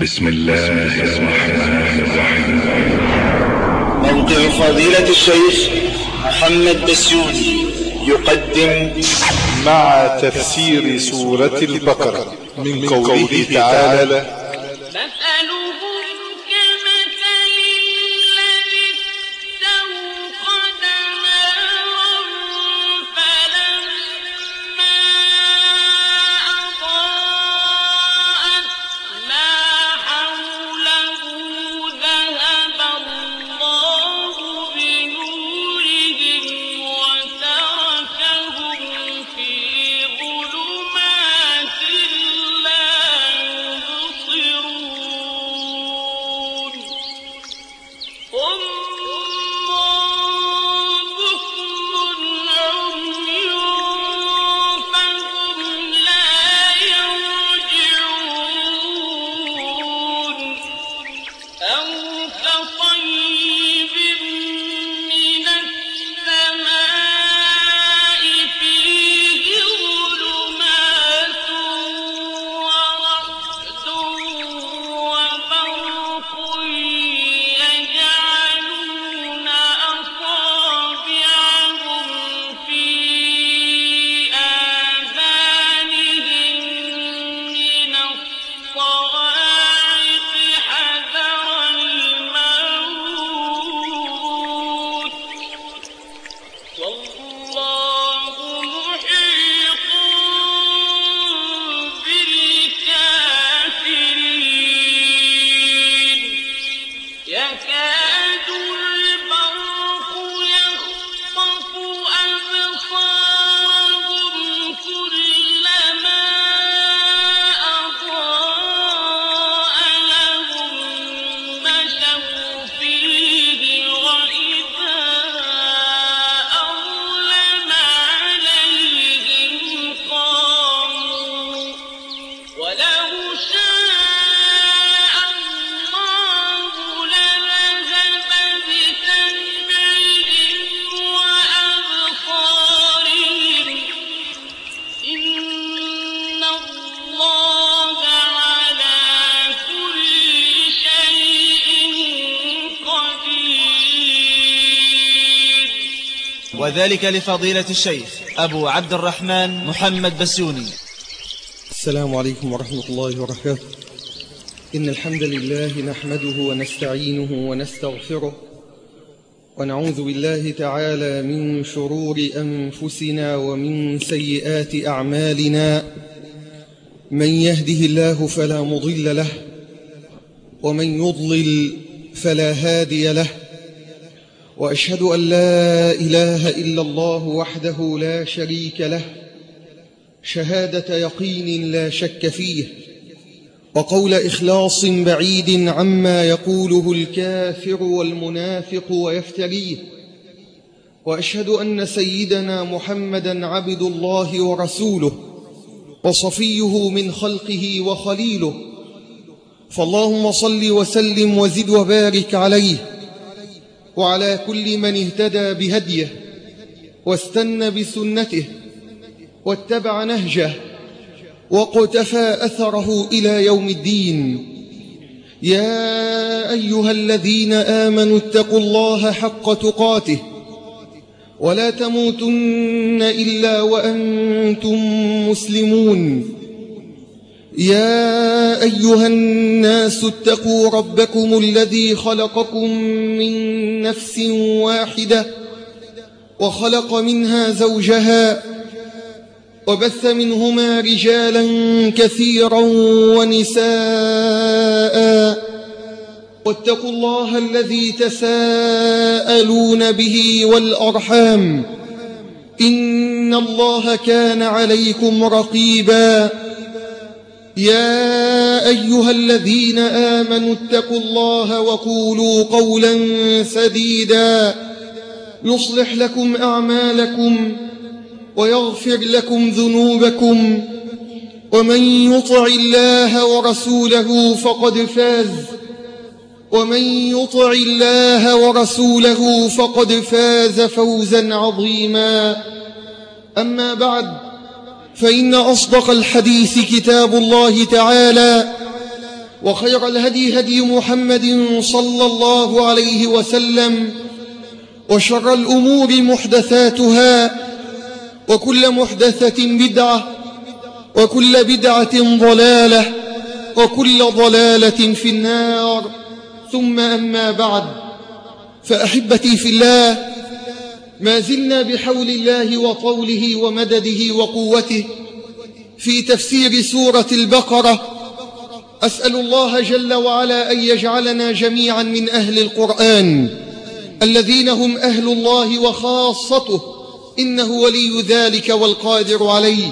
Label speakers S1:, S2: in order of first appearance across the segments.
S1: بسم الله الرحمن الرحيم.
S2: موقع فضيلة الشيخ محمد بسيوني يقدم
S3: مع تفسير سورة البقرة من قوله تعالى:
S4: وذلك لفضيلة الشيخ أبو عبد الرحمن محمد بسيوني.
S5: السلام عليكم ورحمة الله وبركاته. إن الحمد لله نحمده ونستعينه ونستغفره، ونعوذ بالله تعالى من شرور أنفسنا ومن سيئات أعمالنا. من يهده الله فلا مضل له، ومن يضلل فلا هادي له، وأشهد أن لا إله إلا الله وحده لا شريك له شهادة يقين لا شك فيه، وقول إخلاص بعيد عما يقوله الكافر والمنافق ويفتريه. وأشهد أن سيدنا محمدا عبد الله ورسوله، وصفيه من خلقه وخليله. فاللهم صل وسلم وزد وبارك عليه وعلى كل من اهتدى بهديه واستنى بسنته واتبع نهجه واقتفى أثره إلى يوم الدين. يا أيها الذين آمنوا اتقوا الله حق تقاته ولا تموتن إلا وأنتم مسلمون. يا أيها الناس اتقوا ربكم الذي خلقكم من نفس واحدة وخلق منها زوجها، وبث منهما رجالا كثيرا ونساء. واتقوا الله الذي تساءلون به والأرحام، إن الله كان عليكم رقيبا. يا أيها الذين آمنوا اتقوا الله وقولوا قولا سديدا يصلح لكم أعمالكم ويغفر لكم ذنوبكم، ومن يطع الله ورسوله فقد فاز فوزا عظيما. أما بعد، فإن أصدق الحديث كتاب الله تعالى، وخير الهدي هدي محمد صلى الله عليه وسلم، وشر الأمور محدثاتها، وكل محدثة بدعة، وكل بدعة ضلالة، وكل ضلالة في النار. ثم أما بعد، فأحبتي في الله، ما زلنا بحول الله وطوله ومدده وقوته في تفسير سورة البقرة. أسأل الله جل وعلا أن يجعلنا جميعا من أهل القرآن الذين هم أهل الله وخاصته، إنه ولي ذلك والقادر عليه.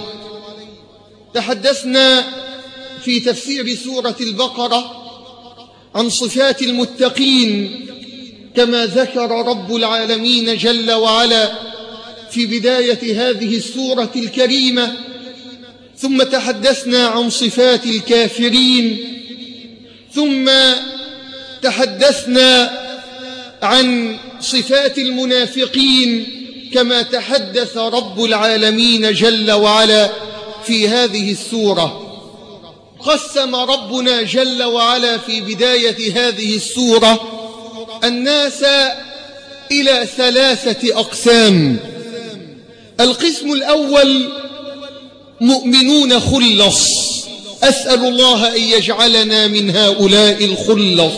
S5: تحدثنا في تفسير سورة البقرة عن صفات المتقين كما ذكر رب العالمين جل وعلا في بداية هذه السورة الكريمة، ثم تحدثنا عن صفات الكافرين، ثم تحدثنا عن صفات المنافقين كما تحدث رب العالمين جل وعلا في هذه السورة. قسم ربنا جل وعلا في بداية هذه السورة الناس إلى 3 أقسام. القسم الأول مؤمنون خلص، أسأل الله أن يجعلنا من هؤلاء الخلص.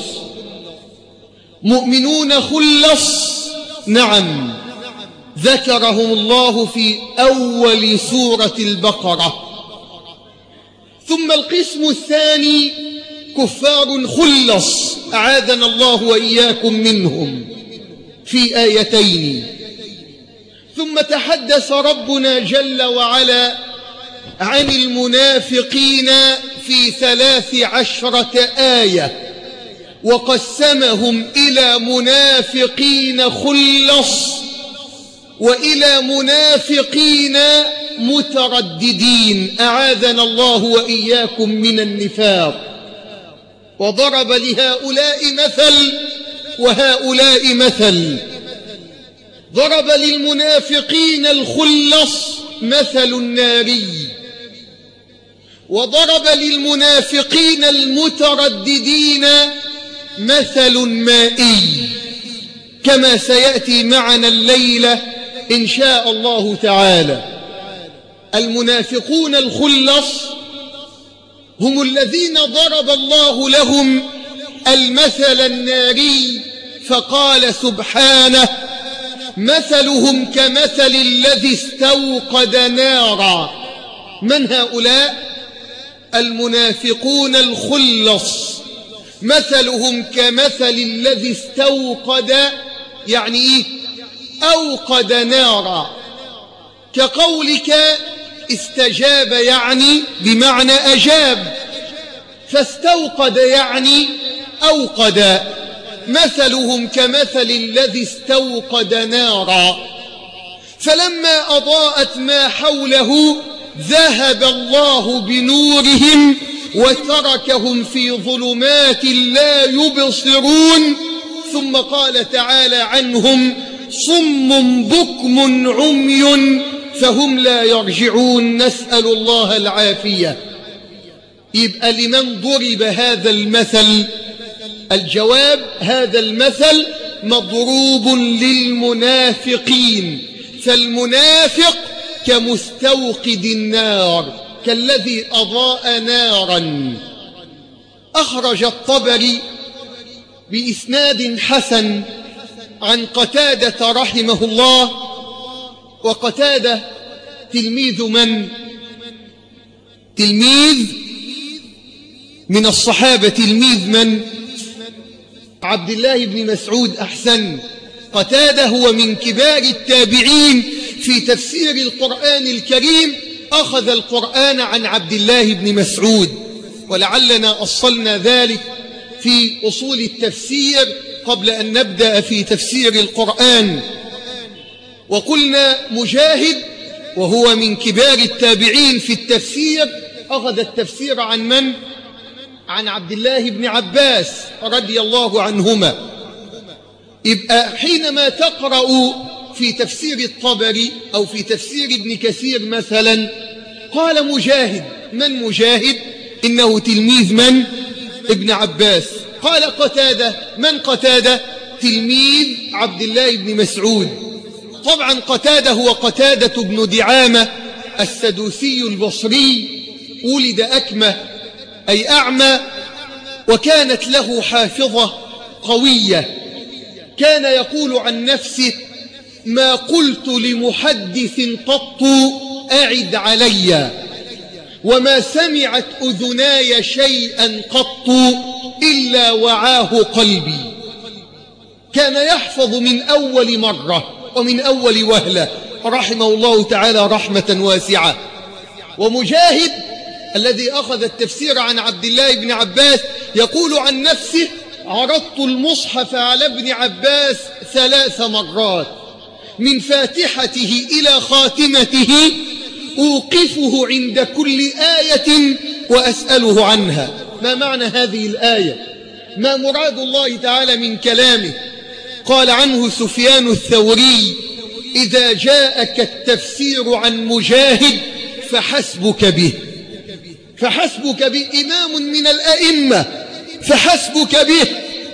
S5: مؤمنون خلص، نعم، ذكرهم الله في أول سورة البقرة. ثم القسم الثاني كفار خلص، أعاذنا الله وإياكم منهم، في آيتين. ثم تحدث ربنا جل وعلا عن المنافقين في 13 آية، وقسمهم إلى منافقين خلص وإلى منافقين مترددين، أعاذنا الله وإياكم من النفاق. وضرب لهؤلاء مثل وهؤلاء مثل. ضرب للمنافقين الخلص مثل الناري، وضرب للمنافقين المترددين مثل مائي، كما سيأتي معنا الليلة إن شاء الله تعالى. المنافقون الخلص هم الذين ضرب الله لهم المثل الناري، فقال سبحانه: مثلهم كمثل الذي استوقد نارا. من هؤلاء؟ المنافقون الخلص. مثلهم كمثل الذي استوقد، يعني إيه؟ أوقد نارا. كقولك استجاب، يعني بمعنى أجاب، فاستوقد يعني أوقد. مثلهم كمثل الذي استوقد نارا، فلما أضاءت ما حوله ذهب الله بنورهم وتركهم في ظلمات لا يبصرون. ثم قال تعالى عنهم: صم بكم عمي فهم لا يرجعون. نسأل الله العافية. يبقى لمن ضرب هذا المثل؟ الجواب: هذا المثل مضروب للمنافقين. فالمنافق كمستوقد النار، كالذي أضاء نارا. أخرج الطبري بإسناد حسن عن قتادة رحمه الله. وقتادة تلميذ من؟ تلميذ من الصحابة. تلميذ من؟ عبد الله بن مسعود. أحسن. قتادة هو من كبار التابعين في تفسير القرآن الكريم، أخذ القرآن عن عبد الله بن مسعود، ولعلنا أصلنا ذلك في أصول التفسير قبل أن نبدأ في تفسير القرآن. وقلنا مجاهد وهو من كبار التابعين في التفسير، أخذ التفسير عن من؟ عن عبد الله بن عباس رضي الله عنهما. يبقى حينما تقرأ في تفسير الطبري أو في تفسير ابن كثير مثلا، قال مجاهد. من مجاهد؟ إنه تلميذ من؟ ابن عباس. قال قتادة: من قتادة؟ تلميذ عبد الله بن مسعود. طبعا قتادة هو قتادة بن دعامة السدوسي البصري، ولد أكمة أي أعمى، وكانت له حافظة قوية. كان يقول عن نفسه: ما قلت لمحدث قط أعد علي، وما سمعت أذناي شيئا قط إلا وعاه قلبي. كان يحفظ من أول مرة ومن أول وهلة، رحمه الله تعالى رحمة واسعة. ومجاهد الذي أخذ التفسير عن عبد الله بن عباس يقول عن نفسه: عرضت المصحف على ابن عباس 3 مرات، من فاتحته إلى خاتمته أوقفه عند كل آية وأسأله عنها. ما معنى هذه الآية؟ ما مراد الله تعالى من كلامه؟ قال عنه سفيان الثوري: إذا جاءك التفسير عن مجاهد فحسبك به. فحسبك به، إمام من الأئمة، فحسبك به.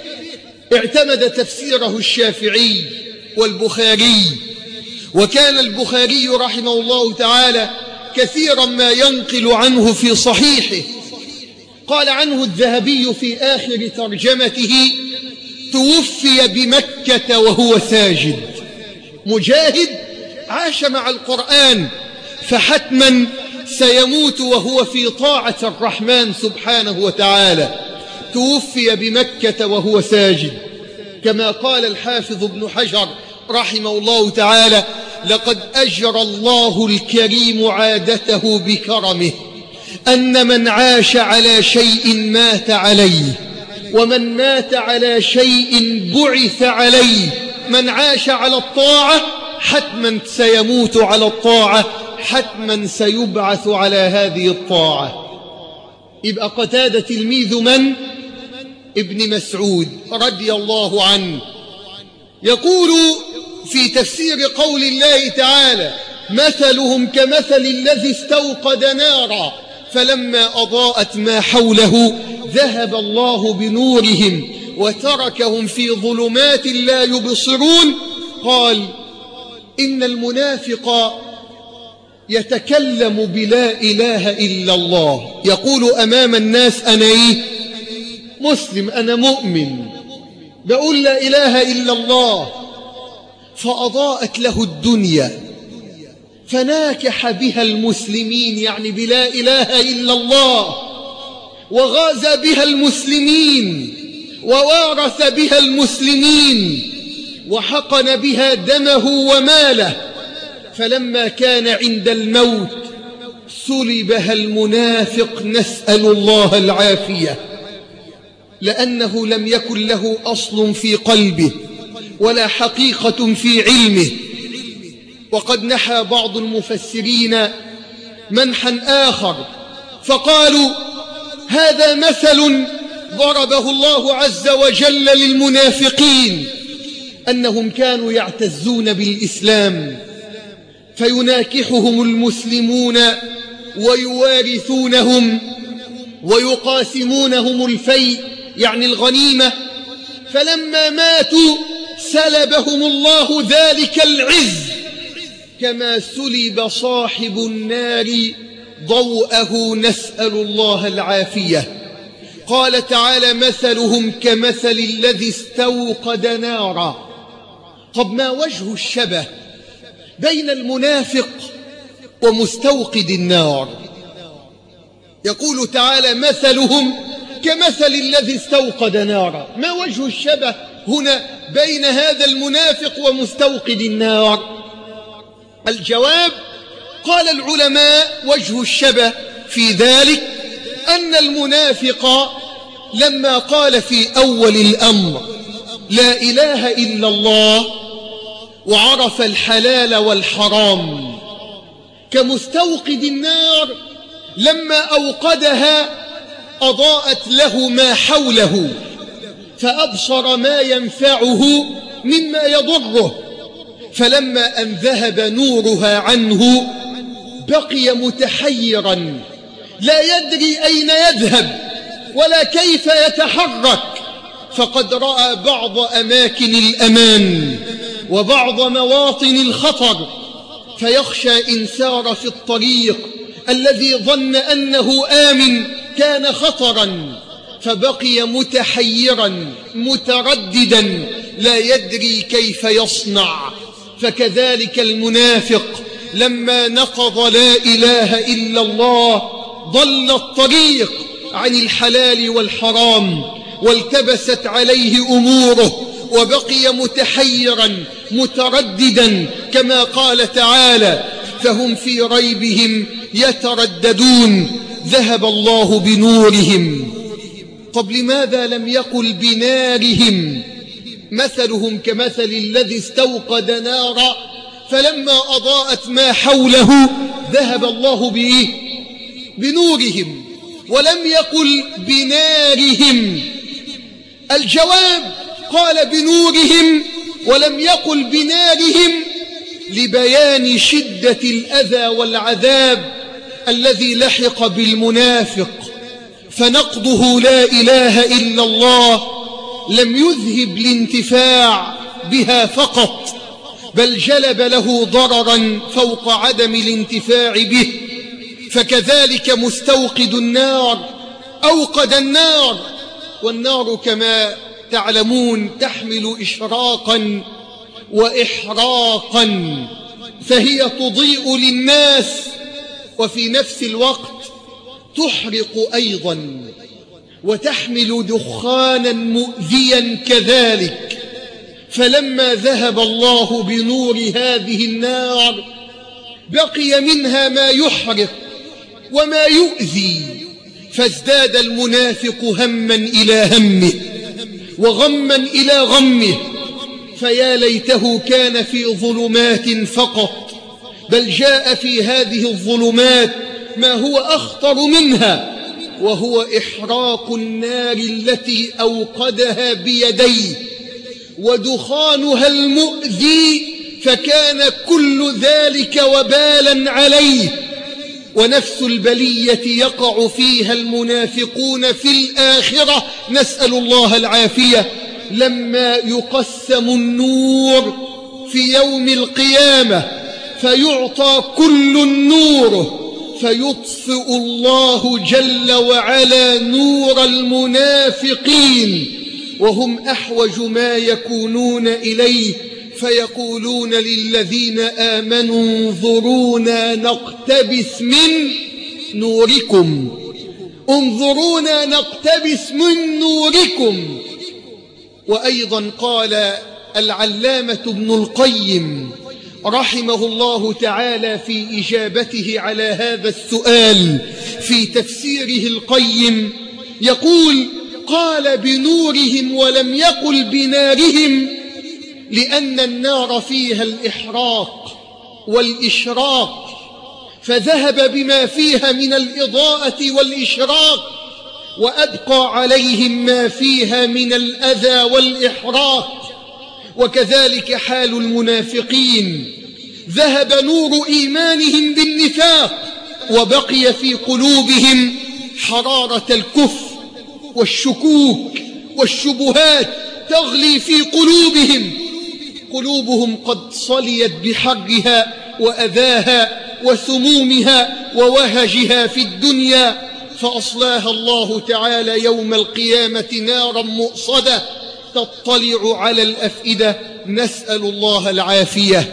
S5: اعتمد تفسيره الشافعي والبخاري، وكان البخاري رحمه الله تعالى كثيرا ما ينقل عنه في صحيحه. قال عنه الذهبي في آخر ترجمته: توفي بمكة وهو ساجد. مجاهد عاش مع القرآن، فحتما سيموت وهو في طاعة الرحمن سبحانه وتعالى. توفي بمكة وهو ساجد، كما قال الحافظ ابن حجر رحمه الله تعالى: لقد أجرى الله الكريم عادته بكرمه أن من عاش على شيء مات عليه، ومن مات على شيء بعث عليه. من عاش على الطاعة حتما سيموت على الطاعة، حتما سيبعث على هذه الطاعة. يبقى قتادة تلميذ من؟ ابن مسعود رضي الله عنه. يقول في تفسير قول الله تعالى: مثلهم كمثل الذي استوقد نارا فلما أضاءت ما حوله ذهب الله بنورهم وتركهم في ظلمات لا يبصرون. قال: إن المنافق يتكلم بلا إله إلا الله، يقول أمام الناس: أنا مسلم، أنا مؤمن، بقول لا إله إلا الله. فأضاءت له الدنيا فناكح بها المسلمين، يعني بلا إله إلا الله، وغازى بها المسلمين، ووارث بها المسلمين، وحقن بها دمه وماله. فلما كان عند الموت سلبها المنافق، نسأل الله العافية، لأنه لم يكن له أصل في قلبه ولا حقيقة في علمه. وقد نحى بعض المفسرين منحا آخر فقالوا: هذا مثل ضربه الله عز وجل للمنافقين، أنهم كانوا يعتزون بالإسلام فيناكحهم المسلمون ويوارثونهم ويقاسمونهم الفيء، يعني الغنيمة. فلما ماتوا سلبهم الله ذلك العز، كما سلب صاحب النار ضوءه، نسأل الله العافية. قال تعالى: مثلهم كمثل الذي استوقد نارا. طب ما وجه الشبه بين المنافق ومستوقد النار؟ يقول تعالى: مثلهم كمثل الذي استوقد نارا. ما وجه الشبه هنا بين هذا المنافق ومستوقد النار؟ الجواب: قال العلماء: وجه الشبه في ذلك أن المنافق لما قال في أول الأمر لا إله إلا الله وعرف الحلال والحرام، كمستوقد النار لما أوقدها أضاءت له ما حوله فأبصر ما ينفعه مما يضره، فلما أن ذهب نورها عنه بقي متحيرا لا يدري أين يذهب، ولا كيف يتحرك، فقد رأى بعض أماكن الأمان وبعض مواطن الخطر، فيخشى إن سار في الطريق الذي ظن أنه آمن كان خطرا، فبقي متحيرا مترددا لا يدري كيف يصنع. فكذلك المنافق لما نقض لا إله إلا الله ضل الطريق عن الحلال والحرام، والتبست عليه أموره وبقي متحيرا مترددا، كما قال تعالى: فهم في ريبهم يترددون ذهب الله بنورهم. طب لماذا لم يقل بنارهم؟ مثلهم كمثل الذي استوقد نارا فلما أضاءت ما حوله ذهب الله بنورهم، ولم يقل بنارهم. الجواب قال بنورهم ولم يقل بنارهم لبيان شدة الأذى والعذاب الذي لحق بالمنافق. فنقضه لا إله إلا الله لم يذهب الانتفاع بها فقط، بل جلب له ضررا فوق عدم الانتفاع به. فكذلك مستوقد النار أوقد النار، والنار كما تعلمون تحمل إشراقا وإحراقا، فهي تضيء للناس وفي نفس الوقت تحرق أيضا وتحمل دخانا مؤذيا كذلك. فلما ذهب الله بنور هذه النار بقي منها ما يحرق وما يؤذي، فازداد المنافق هما إلى همه وغما إلى غمه. فيا ليته كان في ظلمات فقط، بل جاء في هذه الظلمات ما هو أخطر منها، وهو إحراق النار التي أوقدها بيديه ودخانها المؤذي، فكان كل ذلك وبالا عليه. ونفس البلية يقع فيها المنافقون في الآخرة، نسأل الله العافية. لما يقسم النور في يوم القيامة فيعطى كل النور، فيطفئ الله جل وعلا نور المنافقين وهم أحوج ما يكونون إليه، فيقولون للذين آمنوا انظرونا نقتبس من نوركم، انظرونا نقتبس من نوركم. وأيضا قال العلامة ابن القيم رحمه الله تعالى في إجابته على هذا السؤال في تفسيره القيم، يقول: قال بنورهم ولم يقل بنارهم لأن النار فيها الإحراق والإشراق، فذهب بما فيها من الإضاءة والإشراق وأبقى عليهم ما فيها من الأذى والإحراق. وكذلك حال المنافقين، ذهب نور إيمانهم بالنفاق وبقي في قلوبهم حرارة الكفر والشكوك والشبهات تغلي في قلوبهم، قلوبهم قد صليت بحرها وأذاها وسمومها ووهجها في الدنيا، فأصلاها الله تعالى يوم القيامة نارا مؤصدة تطلع على الأفئدة، نسأل الله العافية.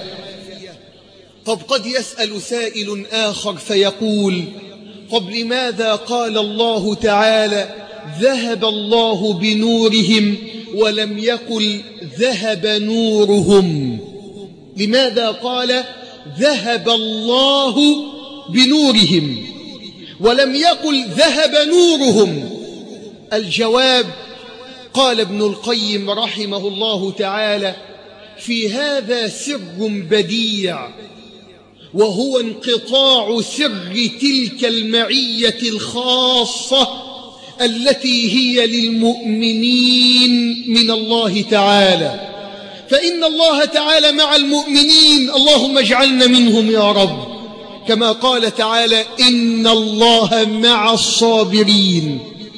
S5: طب قد يسأل سائل آخر فيقول: طب لماذا قال الله تعالى ذهب الله بنورهم ولم يقل ذهب نورهم؟ لماذا قال ذهب الله بنورهم ولم يقل ذهب نورهم؟ الجواب قال ابن القيم رحمه الله تعالى: في هذا سر بديع، وهو انقطاع سر تلك المعية الخاصة التي هي للمؤمنين من الله تعالى. فإن الله تعالى مع المؤمنين، اللهم اجعلنا منهم يا رب، كما قال تعالى: إن الله مع الصابرين.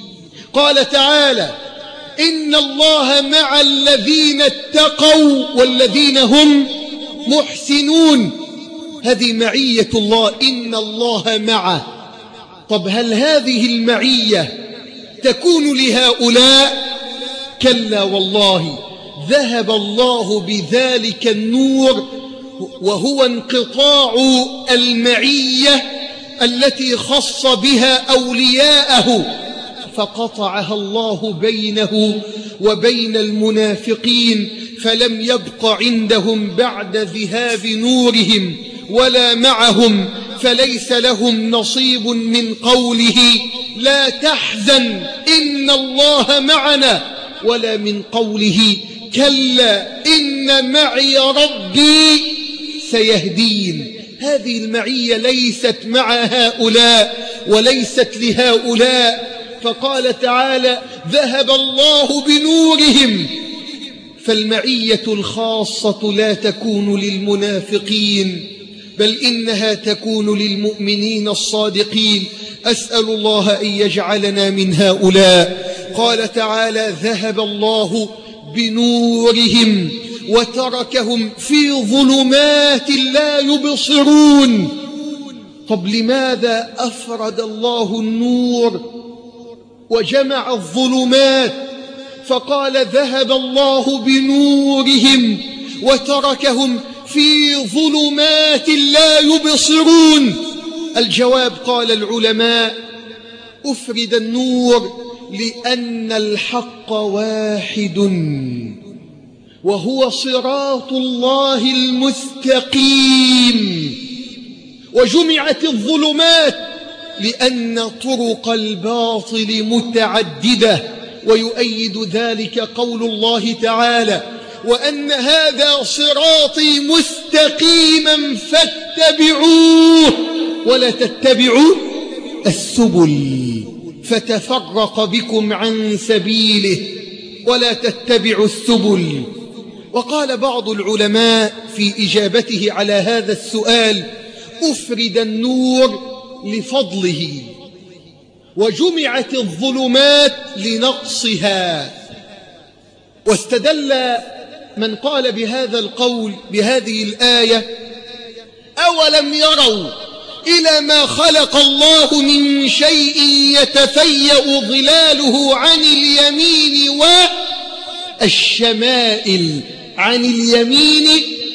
S5: قال تعالى: إن الله مع الذين اتقوا والذين هم محسنون. هذه معية الله، إن الله معه. طب هل هذه المعية تكون لهؤلاء؟ كلا والله، ذهب الله بذلك النور، وهو انقطاع المعية التي خص بها أولياءه، فقطعها الله بينه وبين المنافقين، فلم يبق عندهم بعد ذهاب نورهم ولا معهم، فليس لهم نصيب من قوله لا تحزن إن الله معنا، ولا من قوله كلا إن معي ربي سيهدين. هذه المعية ليست مع هؤلاء وليست لهؤلاء. فقال تعالى: ذهب الله بنورهم. فالمعية الخاصة لا تكون للمنافقين، بل إنها تكون للمؤمنين الصادقين. أسأل الله أن يجعلنا من هؤلاء. قال تعالى: ذهب الله بنورهم وتركهم في ظلمات لا يبصرون. طب لماذا أفرد الله النور وجمع الظلمات فقال ذهب الله بنورهم وتركهم في ظلمات لا يبصرون؟ الجواب قال العلماء: أفرد النور لأن الحق واحد، وهو صراط الله المستقيم، وجمعت الظلمات لأن طرق الباطل متعددة. ويؤيد ذلك قول الله تعالى: وأن هذا صراطي مستقيما فاتبعوه ولا تتبعوا السبل فتفرق بكم عن سبيله ولا تتبعوا السبل. وقال بعض العلماء في إجابته على هذا السؤال: أفرد النور لفضله، وجمعت الظلمات لنقصها. واستدل من قال بهذا القول بهذه الآية: أولم يروا إلى ما خلق الله من شيء يتفيأ ظلاله عن اليمين والشمائل، عن اليمين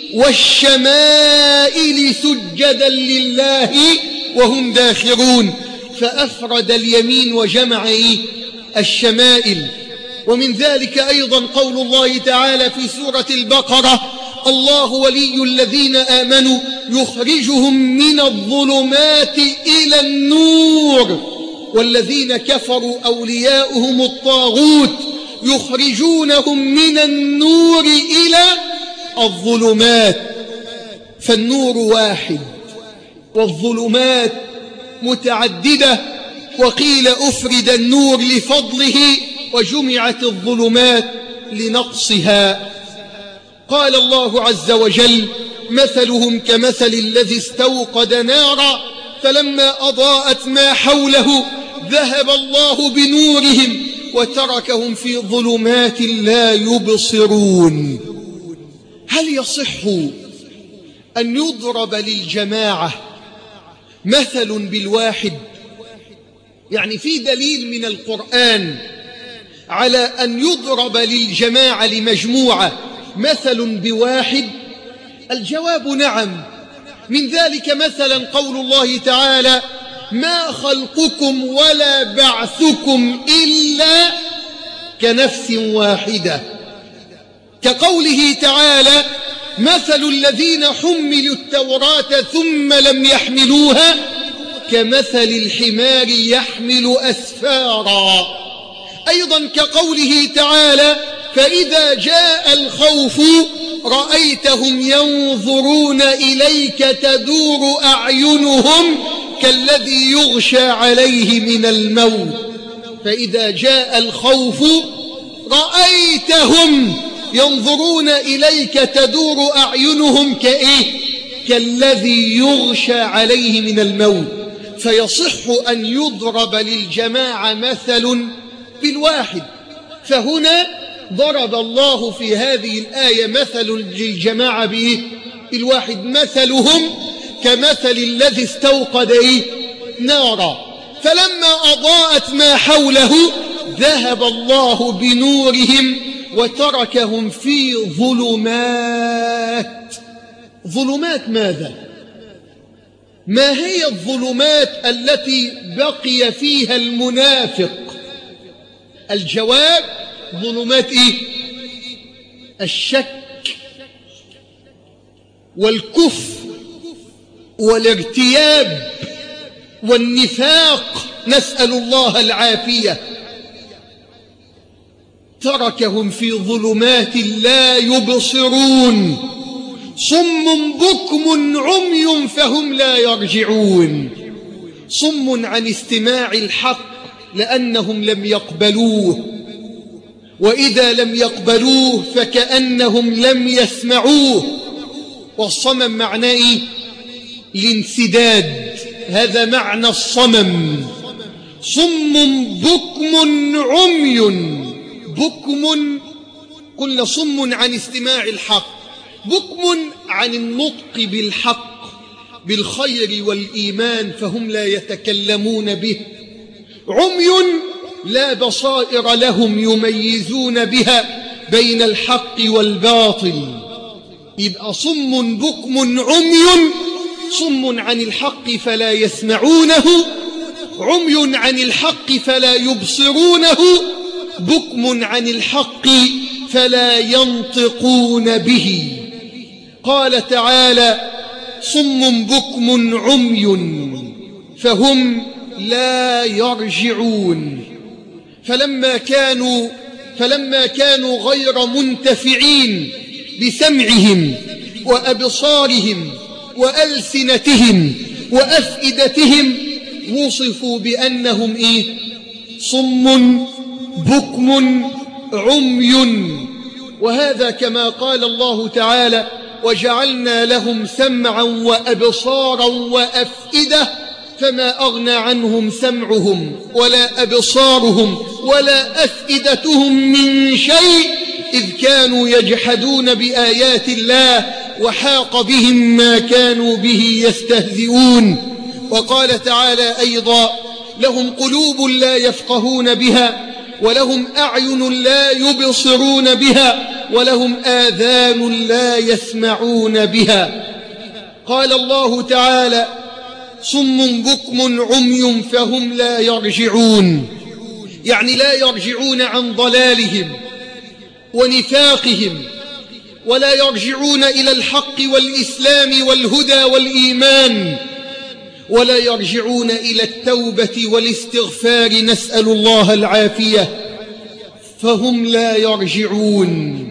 S5: والشمائل سجدا لله وهم داخرون. فأفرد اليمين وجمع الشمائل. ومن ذلك أيضا قول الله تعالى في سورة البقرة: الله ولي الذين آمنوا يخرجهم من الظلمات إلى النور، والذين كفروا أولياؤهم الطاغوت يخرجونهم من النور إلى الظلمات. فالنور واحد والظلمات متعددة. وقيل أفرد النور لفضله وجمعت الظلمات لنقصها. قال الله عز وجل: مثلهم كمثل الذي استوقد نارا فلما أضاءت ما حوله ذهب الله بنورهم وتركهم في ظلمات لا يبصرون. هل يصح أن يضرب للجماعة مثل بالواحد؟ يعني في دليل من القرآن على أن يضرب للجماعة لمجموعة مثل بواحد؟ الجواب نعم. من ذلك مثلا قول الله تعالى: ما خلقكم ولا بعثكم إلا كنفس واحدة. كقوله تعالى: مثل الذين حملوا التوراة ثم لم يحملوها كمثل الحمار يحمل أسفارا. أيضا كقوله تعالى: فإذا جاء الخوف رأيتهم ينظرون إليك تدور أعينهم كالذي يغشى عليه من الموت. فإذا جاء الخوف رأيتهم ينظرون إليك تدور أعينهم كالذي يغشى عليه من الموت. فيصح أن يضرب للجماعة مثل بالواحد. فهنا ضرب الله في هذه الآية مثل للجماعة بالواحد، مثلهم كمثل الذي استوقد نارا فلما أضاءت ما حوله ذهب الله بنورهم وتركهم في ظلمات. ظلمات ماذا؟ ما هي الظلمات التي بقي فيها المنافق؟ الجواب: ظلمات الشك والكفر والارتياب والنفاق، نسأل الله العافية. تركهم في ظلمات لا يبصرون، صم بكم عمي فهم لا يرجعون. صم عن استماع الحق لأنهم لم يقبلوه، وإذا لم يقبلوه فكأنهم لم يسمعوه. والصمم معناه الانسداد، هذا معنى الصمم. صم بكم عمي، بكم قلنا صم عن استماع الحق، بكم عن النطق بالحق بالخير والإيمان فهم لا يتكلمون به. عمي لا بصائر لهم يميزون بها بين الحق والباطل. يبقى صم بكم عمي، صم عن الحق فلا يسمعونه، عمي عن الحق فلا يبصرونه، بكم عن الحق فلا ينطقون به. قال تعالى: صم بكم عمي فهم لا يرجعون. فلما كانوا غير منتفعين بسمعهم وأبصارهم وألسنتهم وأفئدتهم وصفوا بأنهم صم بكم عمي. وهذا كما قال الله تعالى: وجعلنا لهم سمعا وأبصارا وأفئدة فما أغنى عنهم سمعهم ولا أبصارهم ولا أفئدتهم من شيء إذ كانوا يجحدون بآيات الله وحاق بهم ما كانوا به يستهزئون. وقال تعالى أيضا: لهم قلوب لا يفقهون بها ولهم أعين لا يبصرون بها ولهم آذان لا يسمعون بها. قال الله تعالى: صم بكم عمي فهم لا يرجعون، يعني لا يرجعون عن ضلالهم ونفاقهم، ولا يرجعون إلى الحق والإسلام والهدى والإيمان، ولا يرجعون إلى التوبة والاستغفار، نسأل الله العافية، فهم لا يرجعون.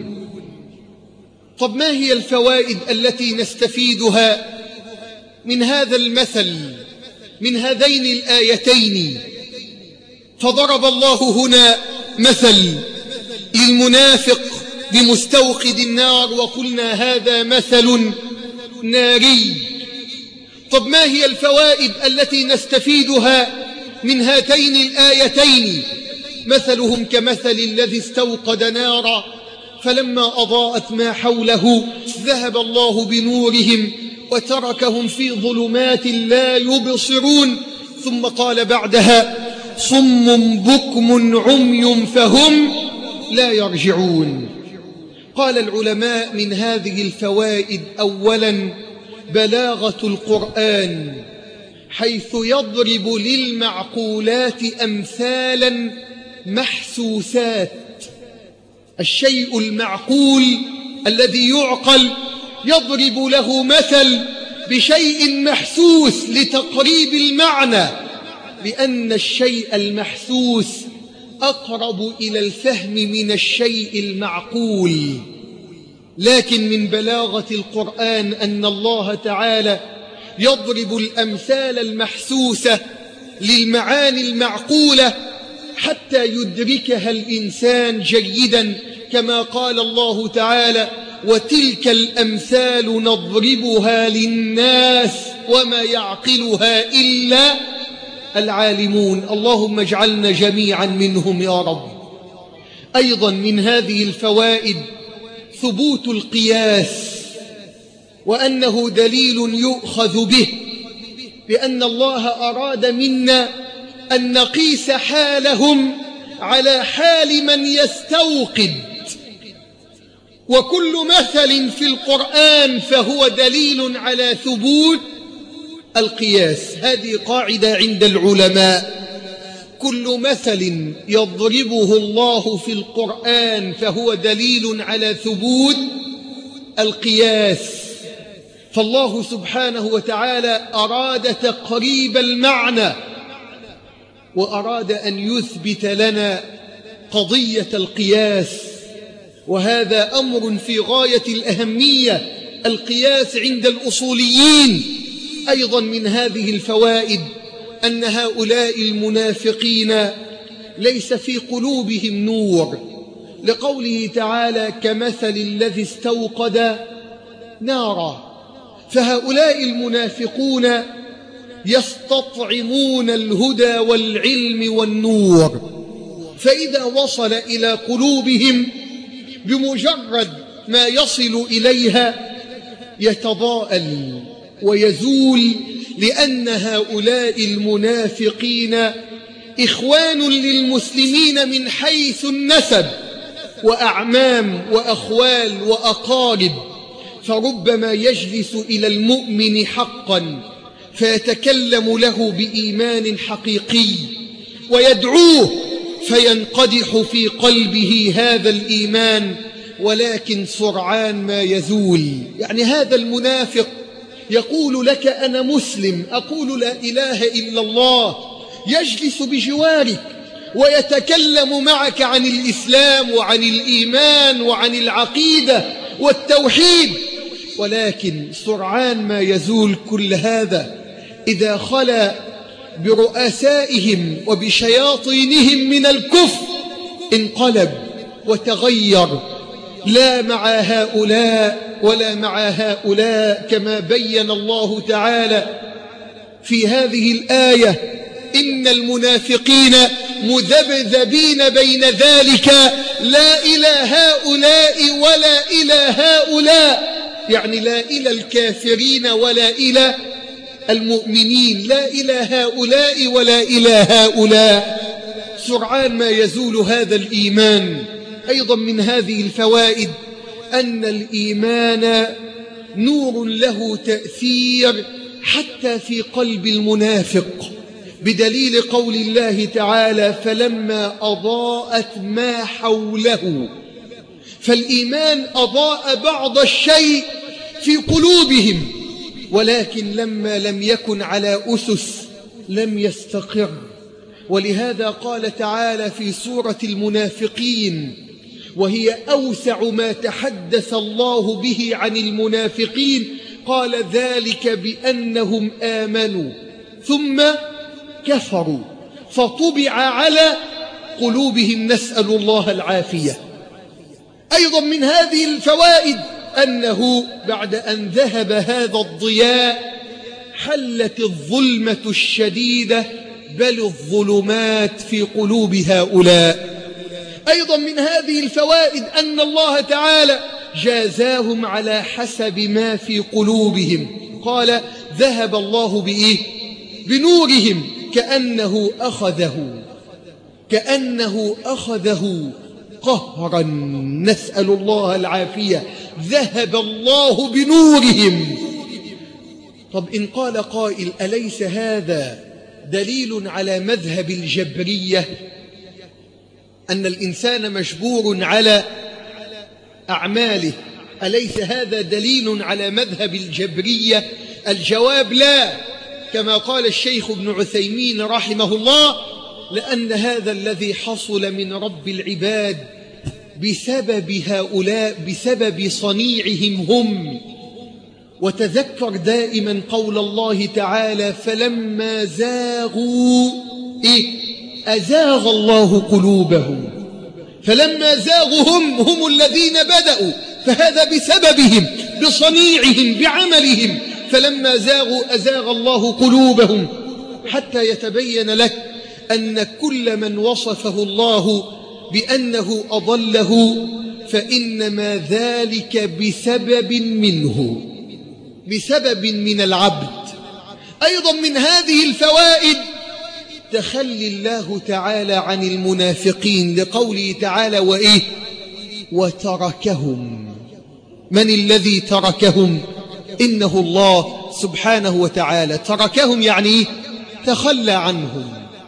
S5: طب ما هي الفوائد التي نستفيدها من هذا المثل، من هذين الآيتين؟ فضرب الله هنا مثل للمنافق بمستوقد النار، وقلنا هذا مثل ناري. طب ما هي الفوائد التي نستفيدها من هاتين الآيتين؟ مثلهم كمثل الذي استوقد نارا فلما أضاءت ما حوله ذهب الله بنورهم وتركهم في ظلمات لا يبصرون. ثم قال بعدها: صم بكم عمي فهم لا يرجعون. قال العلماء من هذه الفوائد: أولا بلاغة القرآن، حيث يضرب للمعقولات أمثالا محسوسات. الشيء المعقول الذي يعقل يضرب له مثل بشيء محسوس لتقريب المعنى، لأن الشيء المحسوس أقرب إلى الفهم من الشيء المعقول. لكن من بلاغة القرآن أن الله تعالى يضرب الأمثال المحسوسة للمعاني المعقولة حتى يدركها الإنسان جيدا، كما قال الله تعالى: وتلك الأمثال نضربها للناس وما يعقلها العالمون، اللهم اجعلنا جميعا منهم يا رب. أيضا من هذه الفوائد ثبوت القياس، وأنه دليل يؤخذ به، بأن الله أراد منا أن نقيس حالهم على حال من يستوقد، وكل مثل في القرآن فهو دليل على ثبوت القياس. هذه قاعدة عند العلماء: كل مثل يضربه الله في القرآن فهو دليل على ثبوت القياس. فالله سبحانه وتعالى أراد تقريب المعنى، وأراد أن يثبت لنا قضية القياس، وهذا أمر في غاية الأهمية، القياس عند الأصوليين. أيضا من هذه الفوائد أن هؤلاء المنافقين ليس في قلوبهم نور، لقوله تعالى: كمثل الذي استوقد نارا. فهؤلاء المنافقون يستطعمون الهدى والعلم والنور، فإذا وصل إلى قلوبهم بمجرد ما يصل إليها يتضاءل ويزول، لأن هؤلاء المنافقين إخوان للمسلمين من حيث النسب، وأعمام وأخوال وأقارب، فربما يجلس إلى المؤمن حقا فيتكلم له بإيمان حقيقي ويدعوه فينقدح في قلبه هذا الإيمان، ولكن سرعان ما يزول. يعني هذا المنافق يقول لك: أنا مسلم، أقول لا إله إلا الله، يجلس بجوارك ويتكلم معك عن الإسلام وعن الإيمان وعن العقيدة والتوحيد، ولكن سرعان ما يزول كل هذا إذا خلا برؤسائهم وبشياطينهم من الكفر، انقلب وتغير، لا مع هؤلاء ولا مع هؤلاء، كما بين الله تعالى في هذه الآية: إن المنافقين مذبذبين بين ذلك، لا إلى هؤلاء ولا إلى هؤلاء، يعني لا إلى الكافرين ولا إلى المؤمنين، لا إلى هؤلاء ولا إلى هؤلاء، سرعان ما يزول هذا الإيمان. أيضا من هذه الفوائد أن الإيمان نور له تأثير حتى في قلب المنافق، بدليل قول الله تعالى: فلما أضاءت ما حوله. فالإيمان أضاء بعض الشيء في قلوبهم، ولكن لما لم يكن على أسس لم يستقر. ولهذا قال تعالى في سورة المنافقين، وهي أوسع ما تحدث الله به عن المنافقين، قال: ذلك بأنهم آمنوا ثم كفروا فطبع على قلوبهم، نسأل الله العافية. أيضا من هذه الفوائد أنه بعد أن ذهب هذا الضياء حلت الظلمة الشديدة، بل الظلمات في قلوب هؤلاء. أيضا من هذه الفوائد أن الله تعالى جازاهم على حسب ما في قلوبهم، قال: ذهب الله بإيه؟ بنورهم، كأنه أخذه قهرا، نسأل الله العافية. ذهب الله بنورهم. طب إن قال قائل: أليس هذا دليل على مذهب الجبرية، أن الإنسان مجبور على أعماله؟ أليس هذا دليل على مذهب الجبرية؟ الجواب: لا، كما قال الشيخ ابن عثيمين رحمه الله: لأن هذا الذي حصل من رب العباد بسبب هؤلاء، بسبب صنيعهم هم. وتذكر دائما قول الله تعالى: فلما زاغوا أزاغ الله قلوبهم. فلما زاغوا هم الذين بدأوا، فهذا بسببهم، بصنيعهم، بعملهم. فلما زاغوا أزاغ الله قلوبهم. حتى يتبين لك أن كل من وصفه الله بأنه أضله فإنما ذلك بسبب منه، بسبب من العبد. أيضا من هذه الفوائد تخلي الله تعالى عن المنافقين لقوله تعالى وتركهم. من الذي تركهم؟ إنه الله سبحانه وتعالى. تركهم يعني تخلى عنهم.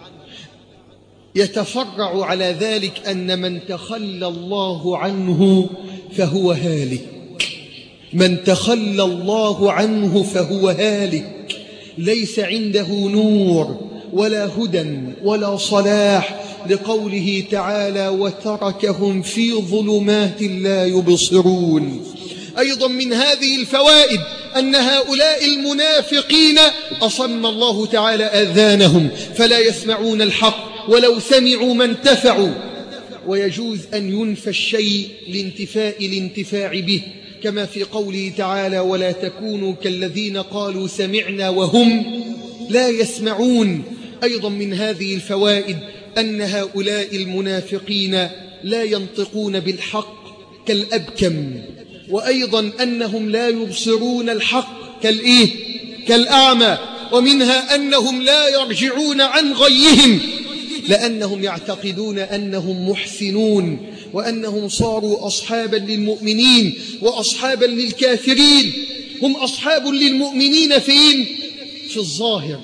S5: يتفرع على ذلك أن من تخلى الله عنه فهو هالك. من تخلى الله عنه فهو هالك، ليس عنده نور ولا هدى ولا صلاح، لقوله تعالى وتركهم في ظلمات لا يبصرون. أيضا من هذه الفوائد أن هؤلاء المنافقين أصم الله تعالى آذانهم فلا يسمعون الحق، ولو سمعوا ما انتفعوا. ويجوز أن ينفى الشيء لانتفاء الانتفاع به، كما في قوله تعالى ولا تكونوا كالذين قالوا سمعنا وهم لا يسمعون. أيضا من هذه الفوائد أن هؤلاء المنافقين لا ينطقون بالحق كالأبكم، وأيضا أنهم لا يبصرون الحق كالأعمى. ومنها أنهم لا يرجعون عن غيهم، لأنهم يعتقدون أنهم محسنون وأنهم صاروا أصحابا للمؤمنين وأصحابا للكافرين. هم أصحاب للمؤمنين في الظاهر،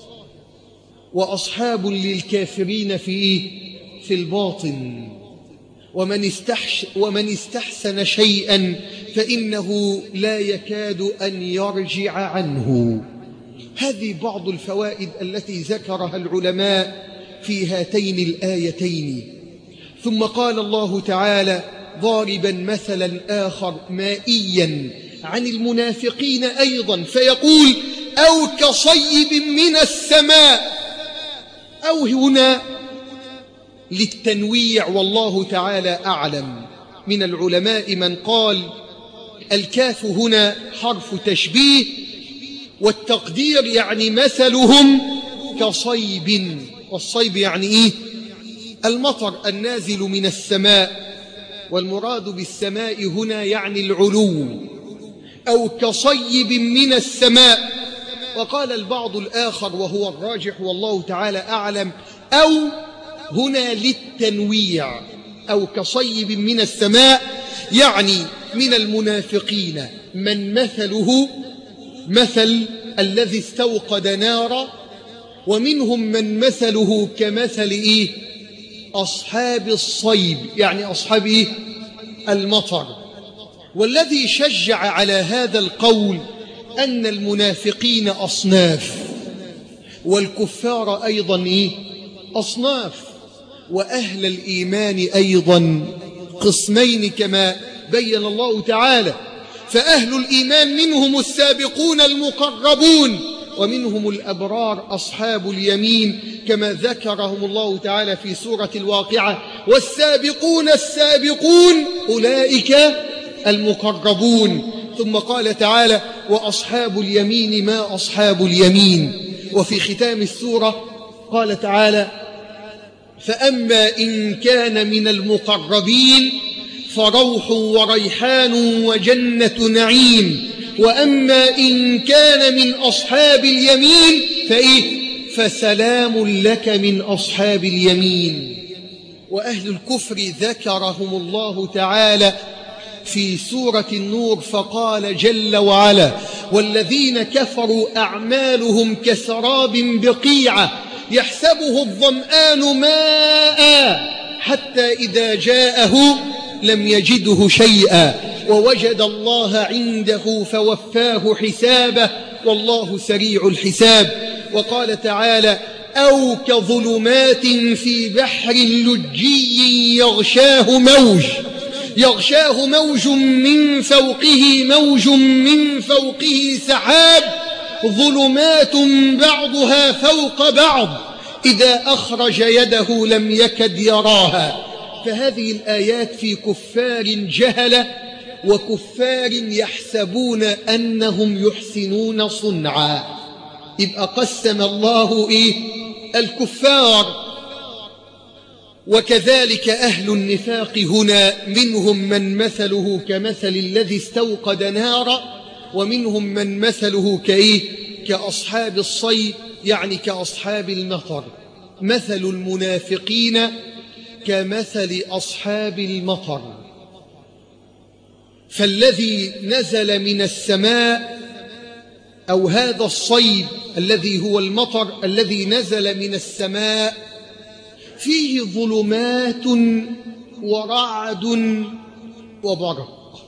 S5: وأصحاب للكافرين في الباطن. ومن استحسن شيئا فإنه لا يكاد أن يرجع عنه. هذه بعض الفوائد التي ذكرها العلماء في هاتين الآيتين. ثم قال الله تعالى ضاربا مثلا آخر مائيا عن المنافقين أيضا فيقول أو كصيب من السماء. أو هنا للتنويع والله تعالى أعلم. من العلماء من قال الكاف هنا حرف تشبيه، والتقدير يعني مثلهم كصيب. والصيب يعني المطر النازل من السماء، والمراد بالسماء هنا يعني العلو. أو كصيب من السماء. وقال البعض الآخر وهو الراجح والله تعالى أعلم أو هنا للتنويع. أو كصيب من السماء يعني من المنافقين من مثله مثل الذي استوقد نارا، ومنهم من مثله كمثل أصحاب الصيب يعني أصحاب المطر. والذي شجع على هذا القول أن المنافقين أصناف، والكفار أيضا أصناف، وأهل الإيمان أيضا قسمين كما بين الله تعالى. فأهل الإيمان منهم السابقون المقربون، ومنهم الأبرار أصحاب اليمين كما ذكرهم الله تعالى في سورة الواقعة والسابقون السابقون أولئك المقربون. ثم قال تعالى وأصحاب اليمين ما أصحاب اليمين. وفي ختام السورة قال تعالى فأما إن كان من المقربين فروح وريحان وجنة نعيم، وأما إن كان من أصحاب اليمين فسلام لك من أصحاب اليمين. وأهل الكفر ذكرهم الله تعالى في سورة النور فقال جل وعلا والذين كفروا أعمالهم كسراب بقيعة يحسبه الظمآن ماء حتى إذا جاءه لم يجده شيئا ووجد الله عنده فوفاه حسابه والله سريع الحساب. وقال تعالى أو كظلمات في بحر لجي يغشاه موج من فوقه موج من فوقه سحاب ظلمات بعضها فوق بعض إذا أخرج يده لم يكد يراها. فهذه الآيات في كفار جهلة وكفار يحسبون أنهم يحسنون صنعا. يبقى قسم الله الكفار. وكذلك أهل النفاق هنا منهم من مثله كمثل الذي استوقد نارا، ومنهم من مثله كأصحاب الصيد، يعني كأصحاب المطر. مثل المنافقين كمثل أصحاب المطر، فالذي نزل من السماء أو هذا الصيد الذي هو المطر الذي نزل من السماء فيه ظلمات ورعد وبرق.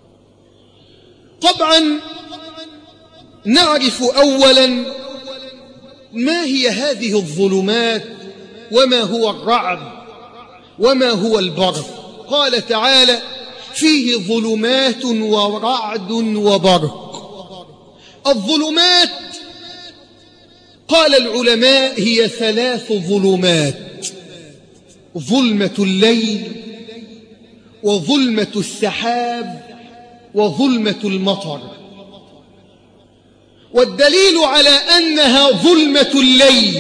S5: طبعا نعرف أولا ما هي هذه الظلمات وما هو الرعد وما هو البرق. قال تعالى فيه ظلمات ورعد وبرق. الظلمات قال العلماء هي 3 ظلمات: ظلمة الليل، وظلمة السحاب، وظلمة المطر. والدليل على أنها ظلمة الليل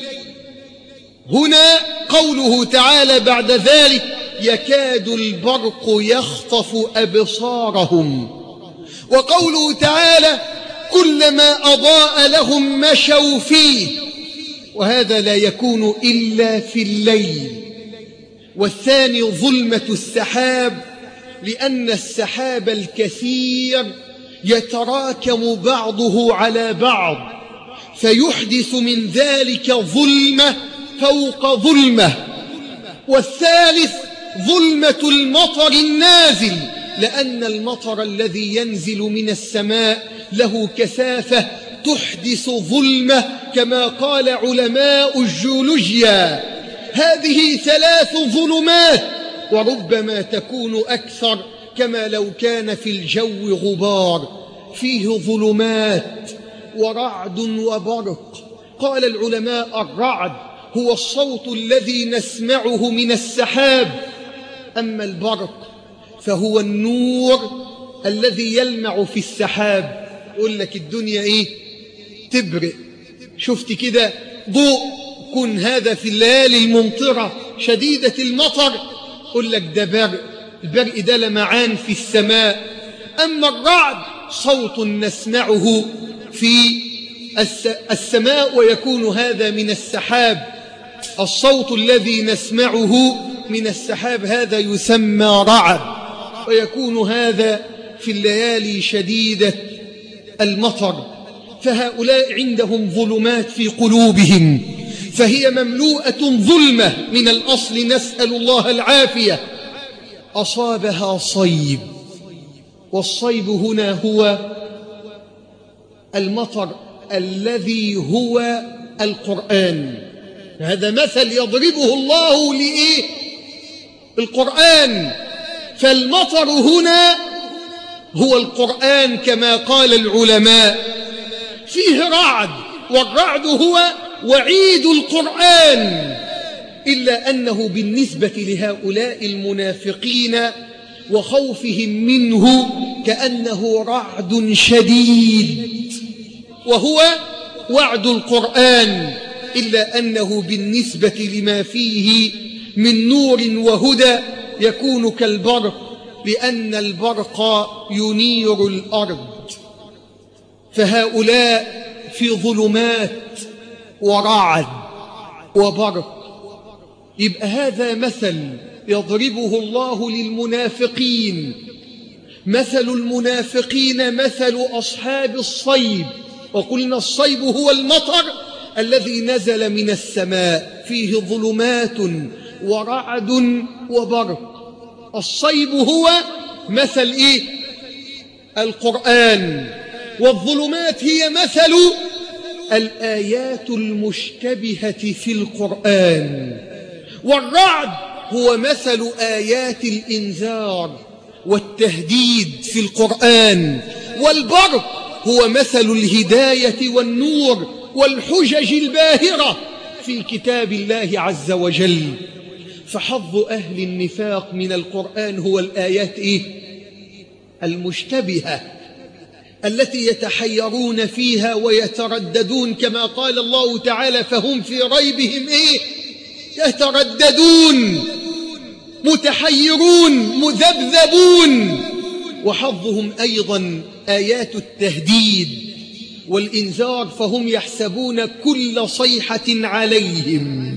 S5: هنا قوله تعالى بعد ذلك: يكاد البرق يخطف أبصارهم. وقوله تعالى: كلما أضاء لهم مشوا فيه. وهذا لا يكون إلا في الليل. والثاني ظلمة السحاب، لأن السحاب الكثير يتراكم بعضه على بعض فيحدث من ذلك ظلمة فوق ظلمة. والثالث ظلمة المطر النازل، لأن المطر الذي ينزل من السماء له كثافة تحدث ظلمة، كما قال علماء الجيولوجيا: هذه 3 ظلمات، وربما تكون أكثر، كما لو كان في الجو غبار. فيه ظلمات ورعد وبرق. قال العلماء: الرعد هو الصوت الذي نسمعه من السحاب، أما البرق فهو النور الذي يلمع في السحاب. يقول لك الدنيا تبرق، شفت كده ضوء، كن هذا في الليالي الممطرة شديدة المطر، يقول لك ده برق، البرق ده لمعان في السماء. أما الرعد صوت نسمعه في السماء ويكون هذا من السحاب. الصوت الذي نسمعه من السحاب هذا يسمى رعد، ويكون هذا في الليالي شديدة المطر. فهؤلاء عندهم ظلمات في قلوبهم، فهي مملوءة ظلمة من الأصل، نسأل الله العافية. أصابها صيب، والصيب هنا هو المطر الذي هو القرآن. هذا مثل يضربه الله القرآن. فالمطر هنا هو القرآن كما قال العلماء. فيه رعد، والرعد هو وعيد القرآن، إلا أنه بالنسبة لهؤلاء المنافقين وخوفهم منه كأنه رعد شديد، وهو وعد القرآن، إلا أنه بالنسبة لما فيه من نور وهدى يكون كالبرق، لأن البرق ينير الأرض. فهؤلاء في ظلمات ورعد وبرق. يبقى هذا مثل يضربه الله للمنافقين. مثل المنافقين مثل أصحاب الصيب، وقلنا الصيب هو المطر الذي نزل من السماء، فيه ظلمات ورعد وبرق. الصيب هو مثل القرآن، والظلمات هي مثل الآيات المشتبهة في القرآن، والرعد هو مثل آيات الإنذار والتهديد في القرآن، والبرق هو مثل الهداية والنور والحجج الباهرة في كتاب الله عز وجل. فحظ أهل النفاق من القرآن هو الآيات المشتبهة، التي يتحيرون فيها ويترددون، كما قال الله تعالى: فهم في ريبهم يترددون، متحيرون، مذبذبون. وحظهم أيضا آيات التهديد والإنذار، فهم يحسبون كل صيحة عليهم.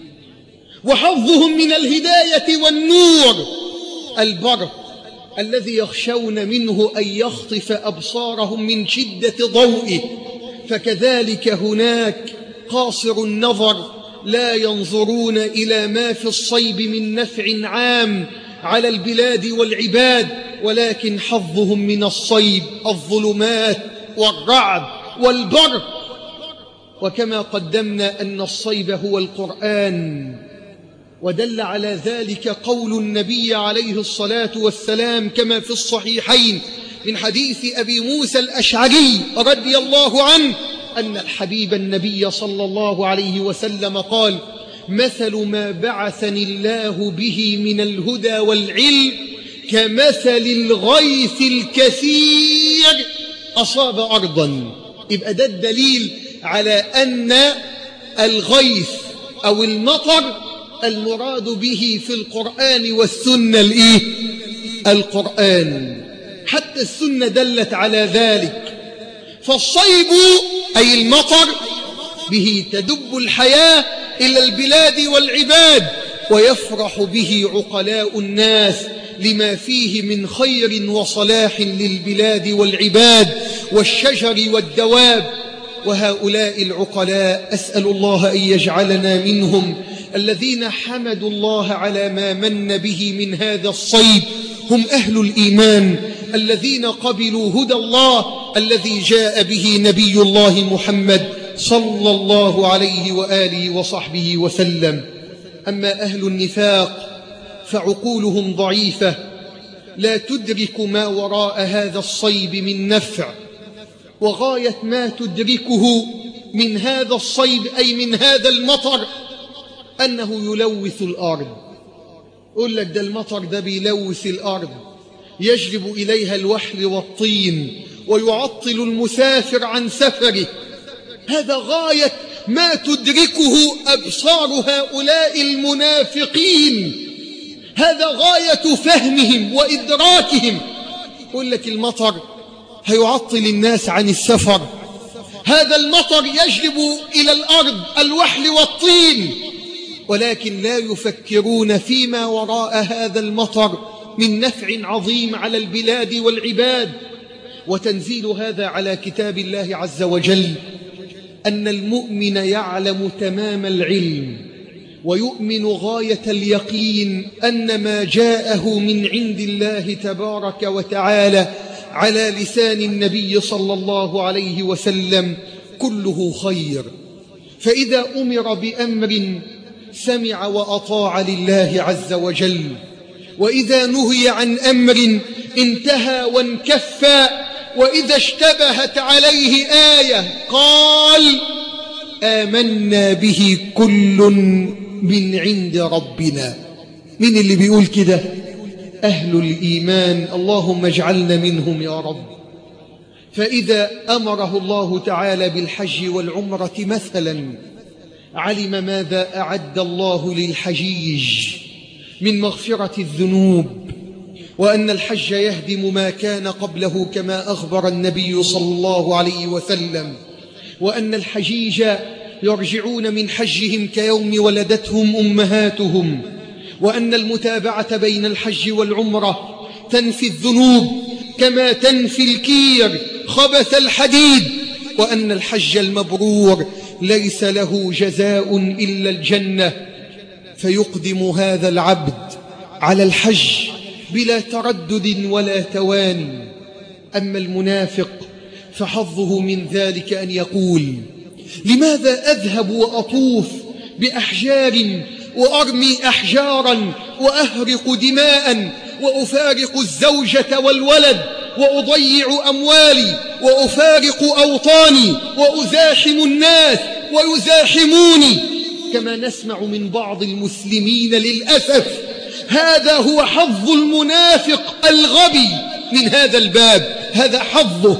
S5: وحظهم من الهداية والنور البرق الذي يخشون منه أن يخطف أبصارهم من شدة ضوئه. فكذلك هناك قاصر النظر لا ينظرون إلى ما في الصيب من نفع عام على البلاد والعباد، ولكن حظهم من الصيب الظلمات والرعد والبرق. وكما قدمنا أن الصيب هو القرآن، ودل على ذلك قول النبي عليه الصلاة والسلام كما في الصحيحين من حديث أبي موسى الأشعري رضي الله عنه أن الحبيب النبي صلى الله عليه وسلم قال: مثل ما بعثني الله به من الهدى والعلم كمثل الغيث الكثير أصاب أرضا. يبقى ده الدليل على أن الغيث أو المطر المراد به في القرآن والسنة القرآن، حتى السنة دلت على ذلك. فالصيب أي المطر به تدب الحياة إلى البلاد والعباد، ويفرح به عقلاء الناس لما فيه من خير وصلاح للبلاد والعباد والشجر والدواب. وهؤلاء العقلاء أسأل الله أن يجعلنا منهم الذين حمدوا الله على ما من به من هذا الصيب، هم أهل الإيمان الذين قبلوا هدى الله الذي جاء به نبي الله محمد صلى الله عليه وآله وصحبه وسلم. أما أهل النفاق فعقولهم ضعيفة لا تدرك ما وراء هذا الصيب من نفع، وغاية ما تدركه من هذا الصيب أي من هذا المطر أنه يلوث الأرض. يقول لك ده المطر ده بيلوث الأرض، يجلب إليها الوحل والطين ويعطل المسافر عن سفره. هذا غاية ما تدركه أبصار هؤلاء المنافقين، هذا غاية فهمهم وإدراكهم. يقول لك المطر هيعطل الناس عن السفر، هذا المطر يجلب إلى الأرض الوحل والطين، ولكن لا يفكرون فيما وراء هذا المطر من نفع عظيم على البلاد والعباد. وتنزيل هذا على كتاب الله عز وجل أن المؤمن يعلم تمام العلم ويؤمن غاية اليقين أن ما جاءه من عند الله تبارك وتعالى على لسان النبي صلى الله عليه وسلم كله خير. فإذا أمر بأمر سمع وأطاع لله عز وجل، وإذا نهي عن أمر انتهى وانكفى، وإذا اشتبهت عليه آية قال آمنا به كل من عند ربنا. من اللي بيقول كده؟ أهل الإيمان، اللهم اجعلنا منهم يا رب. فإذا أمره الله تعالى بالحج والعمرة مثلا علم ماذا أعد الله للحجيج من مغفرة الذنوب، وأن الحج يهدم ما كان قبله كما أخبر النبي صلى الله عليه وسلم، وأن الحجيج يرجعون من حجهم كيوم ولدتهم أمهاتهم، وأن المتابعة بين الحج والعمرة تنفي الذنوب كما تنفي الكير خبث الحديد، وأن الحج المبرور ليس له جزاء إلا الجنة. فيقدم هذا العبد على الحج بلا تردد ولا تواني. أما المنافق فحظه من ذلك أن يقول لماذا أذهب وأطوف بأحجار وأرمي أحجارا وأهرق دماء وأفارق الزوجة والولد وأضيع أموالي وأفارق أوطاني وأزاحم الناس ويزاحموني، كما نسمع من بعض المسلمين للأسف. هذا هو حظ المنافق الغبي من هذا الباب، هذا حظه.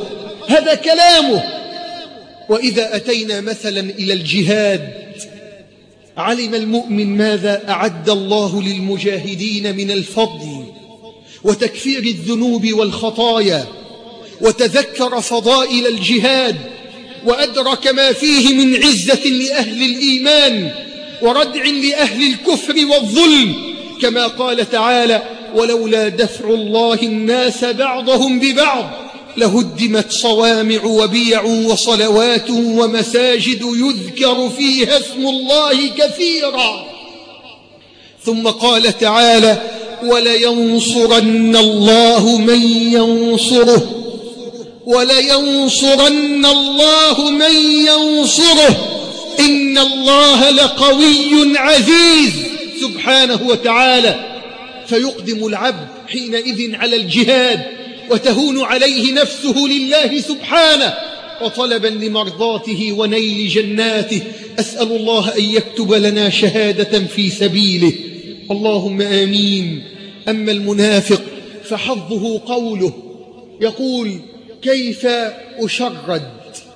S5: هذا كلامه. وإذا أتينا مثلا إلى الجهاد، علم المؤمن ماذا أعد الله للمجاهدين من الفضل وتكفير الذنوب والخطايا، وتذكر فضائل الجهاد، وأدرك ما فيه من عزة لأهل الإيمان وردع لأهل الكفر والظلم، كما قال تعالى: ولولا دفع الله الناس بعضهم ببعض لهدمت صوامع وبيع وصلوات ومساجد يذكر فيها اسم الله كثيرا. ثم قال تعالى: ولينصرن الله من ينصره، ولينصرن الله من ينصره إن الله لقوي عزيز سبحانه وتعالى. فيقدم العبد حينئذ على الجهاد وتهون عليه نفسه لله سبحانه، وطلبا لمرضاته ونيل جناته. أسأل الله أن يكتب لنا شهادة في سبيله، اللهم آمين. أما المنافق فحظه قوله، يقول: كيف أشرد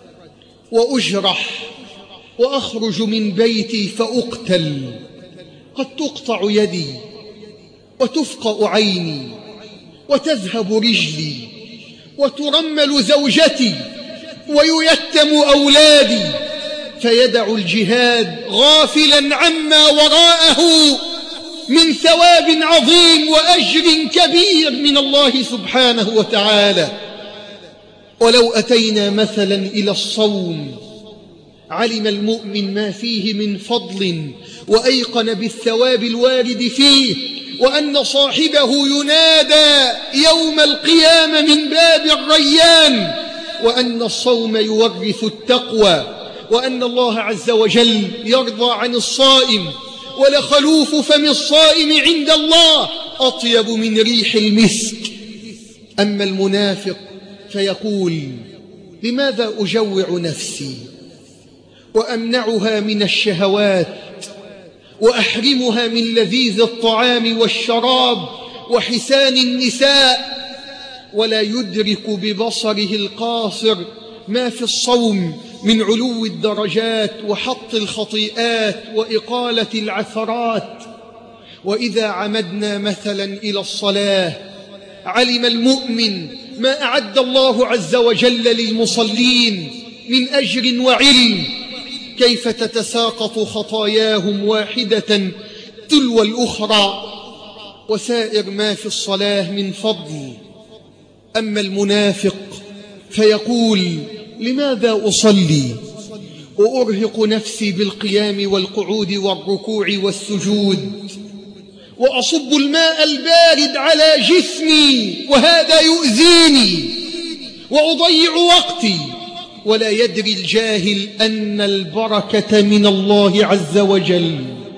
S5: وأجرح وأخرج من بيتي فأقتل، قد تقطع يدي وتفقأ عيني وتذهب رجلي وترمل زوجتي وييتم أولادي، فيدع الجهاد غافلا عما وراءه من ثواب عظيم وأجر كبير من الله سبحانه وتعالى. ولو أتينا مثلا إلى الصوم، علم المؤمن ما فيه من فضل وأيقن بالثواب الوارد فيه، وأن صاحبه ينادى يوم القيامة من باب الريان، وأن الصوم يورث التقوى، وأن الله عز وجل يرضى عن الصائم، ولخلوف فم الصائم عند الله أطيب من ريح المسك. أما المنافق فيقول: لماذا أجوع نفسي وأمنعها من الشهوات وأحرمها من لذيذ الطعام والشراب وحسان النساء، ولا يدرك ببصره القاصر ما في الصوم من علو الدرجات وحط الخطيئات وإقالة العثرات. وإذا عمدنا مثلا إلى الصلاة، علم المؤمن ما أعد الله عز وجل للمصلين من أجر وعلم، كيف تتساقط خطاياهم واحدة تلو الأخرى، وسائر ما في الصلاة من فضل. أما المنافق فيقول: لماذا أصلي وأرهق نفسي بالقيام والقعود والركوع والسجود، وأصب الماء البارد على جسمي وهذا يؤذيني، وأضيع وقتي، ولا يدري الجاهل أن البركة من الله عز وجل،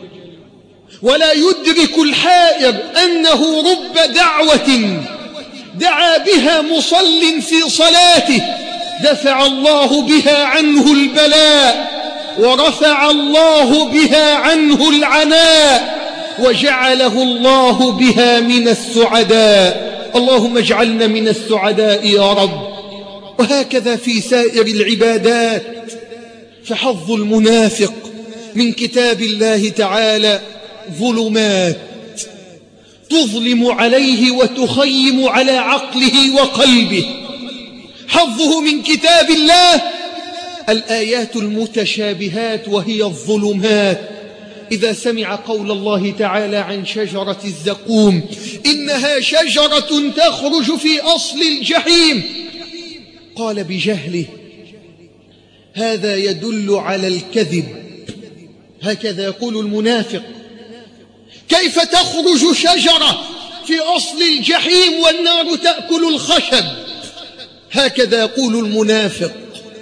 S5: ولا يدرك الحائر أنه رب دعوة دعا بها مصل في صلاته دفع الله بها عنه البلاء، ورفع الله بها عنه العناء، وجعله الله بها من السعداء. اللهم اجعلنا من السعداء يا رب. وهكذا في سائر العبادات، فحظ المنافق من كتاب الله تعالى ظلمات تظلم عليه وتخيم على عقله وقلبه. حظه من كتاب الله الآيات المتشابهات وهي الظلمات. إذا سمع قول الله تعالى عن شجرة الزقوم: إنها شجرة تخرج في أصل الجحيم، قال بجهله: هذا يدل على الكذب. هكذا يقول المنافق: كيف تخرج شجرة في أصل الجحيم والنار تأكل الخشب؟ هكذا يقول المنافق.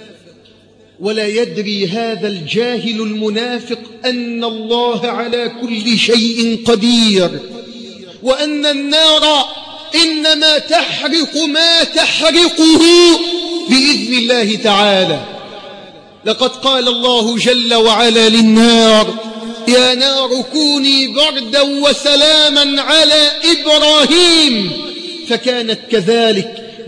S5: ولا يدري هذا الجاهل المنافق أن الله على كل شيء قدير، وأن النار إنما تحرق ما تحرقه بإذن الله تعالى. لقد قال الله جل وعلا للنار: يا نار كوني بردا وسلاما على إبراهيم، فكانت كذلك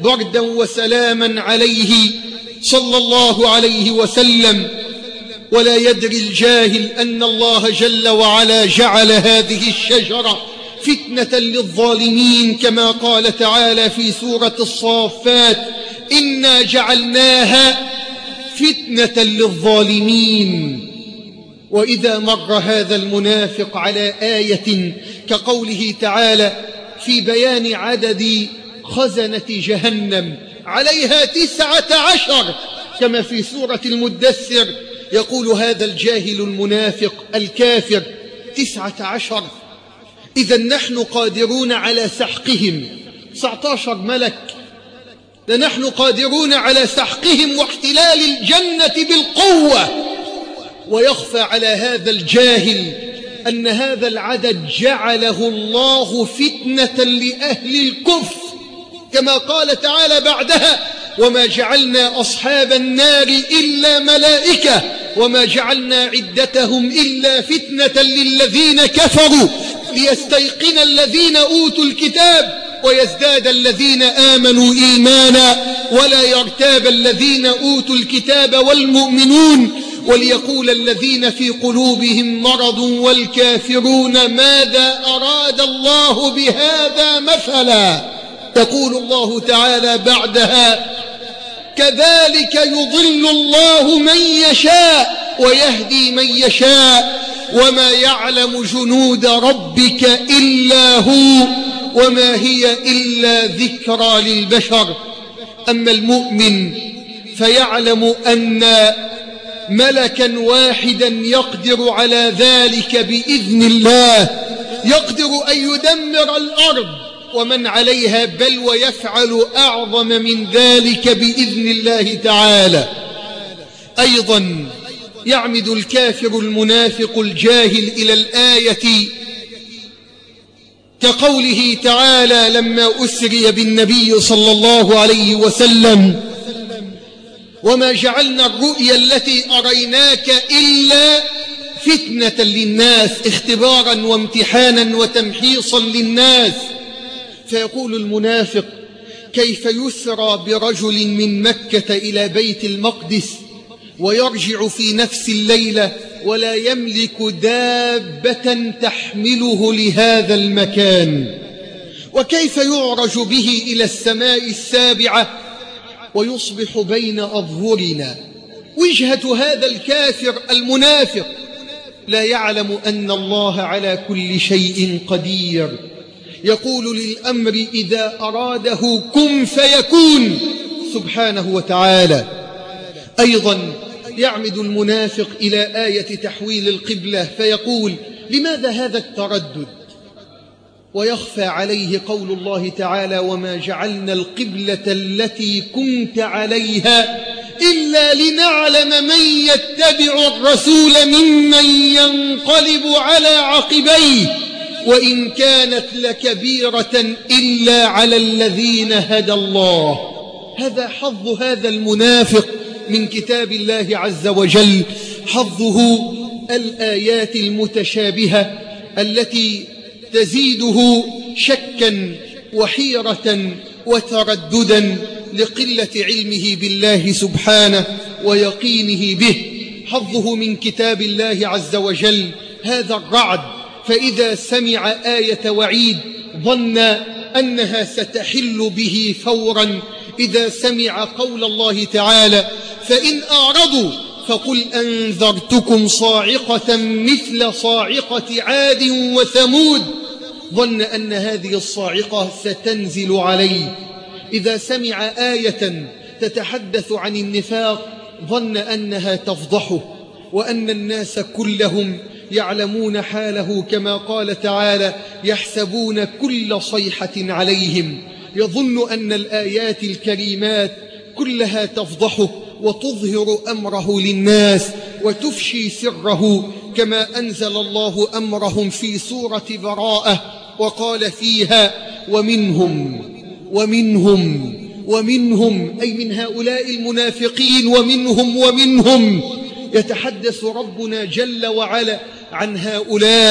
S5: بردا وسلاما عليه صلى الله عليه وسلم. ولا يدري الجاهل أن الله جل وعلا جعل هذه الشجرة فتنة للظالمين، كما قال تعالى في سورة الصافات: إنا جعلناها فتنة للظالمين. وإذا مر هذا المنافق على آية كقوله تعالى في بيان عدد خزنة جهنم عليها 19 كما في سورة المدثر، يقول هذا الجاهل المنافق الكافر: 19؟ إذا نحن قادرون على سحقهم 19 ملك، لنحن قادرون على سحقهم واحتلال الجنة بالقوة. ويخفى على هذا الجاهل أن هذا العدد جعله الله فتنة لأهل الكفر، كما قال تعالى بعدها: وما جعلنا أصحاب النار إلا ملائكة وما جعلنا عدتهم إلا فتنة للذين كفروا ليستيقن الذين أوتوا الكتاب ويزداد الذين آمنوا إيمانا ولا يرتاب الذين أوتوا الكتاب والمؤمنون وليقول الذين في قلوبهم مرض والكافرون ماذا أراد الله بهذا مثلا. يقول الله تعالى بعدها: كذلك يضل الله من يشاء ويهدي من يشاء وما يعلم جنود ربك إلا هو وما هي إلا ذكرى للبشر. أما المؤمن فيعلم أن ملكا واحدا يقدر على ذلك بإذن الله، يقدر أن يدمر الأرض ومن عليها، بل ويفعل أعظم من ذلك بإذن الله تعالى. أيضا يعمد الكافر المنافق الجاهل إلى الآية كقوله تعالى لما أسري بالنبي صلى الله عليه وسلم: وما جعلنا الرؤيا التي أريناك إلا فتنة للناس، اختبارا وامتحانا وتمحيصا للناس. فيقول المنافق: كيف يسرى برجل من مكة إلى بيت المقدس ويرجع في نفس الليلة ولا يملك دابة تحمله لهذا المكان؟ وكيف يعرج به إلى السماء السابعة ويصبح بين أظهرنا؟ وجهة هذا الكافر المنافق لا يعلم أن الله على كل شيء قدير، يقول للأمر إذا أراده كن فيكون سبحانه وتعالى. أيضا يعمد المنافق إلى آية تحويل القبلة فيقول: لماذا هذا التردد؟ ويخفى عليه قول الله تعالى: وما جعلنا القبلة التي كنت عليها إلا لنعلم من يتبع الرسول ممن ينقلب على عقبيه وإن كانت لكبيرة إلا على الذين هدى الله. هذا حظ هذا المنافق من كتاب الله عز وجل، حظه الآيات المتشابهة التي تزيده شكا وحيرة وترددا لقلة علمه بالله سبحانه ويقينه به. حظه من كتاب الله عز وجل هذا الرعد، فإذا سمع آية وعيد ظن أنها ستحل به فورا. إذا سمع قول الله تعالى: فإن أعرضوا فقل أنذرتكم صاعقة مثل صاعقة عاد وثمود، ظن أن هذه الصاعقة ستنزل عليه. إذا سمع آية تتحدث عن النفاق ظن أنها تفضحه وأن الناس كلهم يعلمون حاله، كما قال تعالى: يحسبون كل صيحة عليهم. يظن أن الآيات الكريمات كلها تفضحه وتظهر أمره للناس وتفشي سره، كما أنزل الله أمرهم في سورة براءة وقال فيها: ومنهم أي من هؤلاء المنافقين ومنهم يتحدث ربنا جل وعلا عن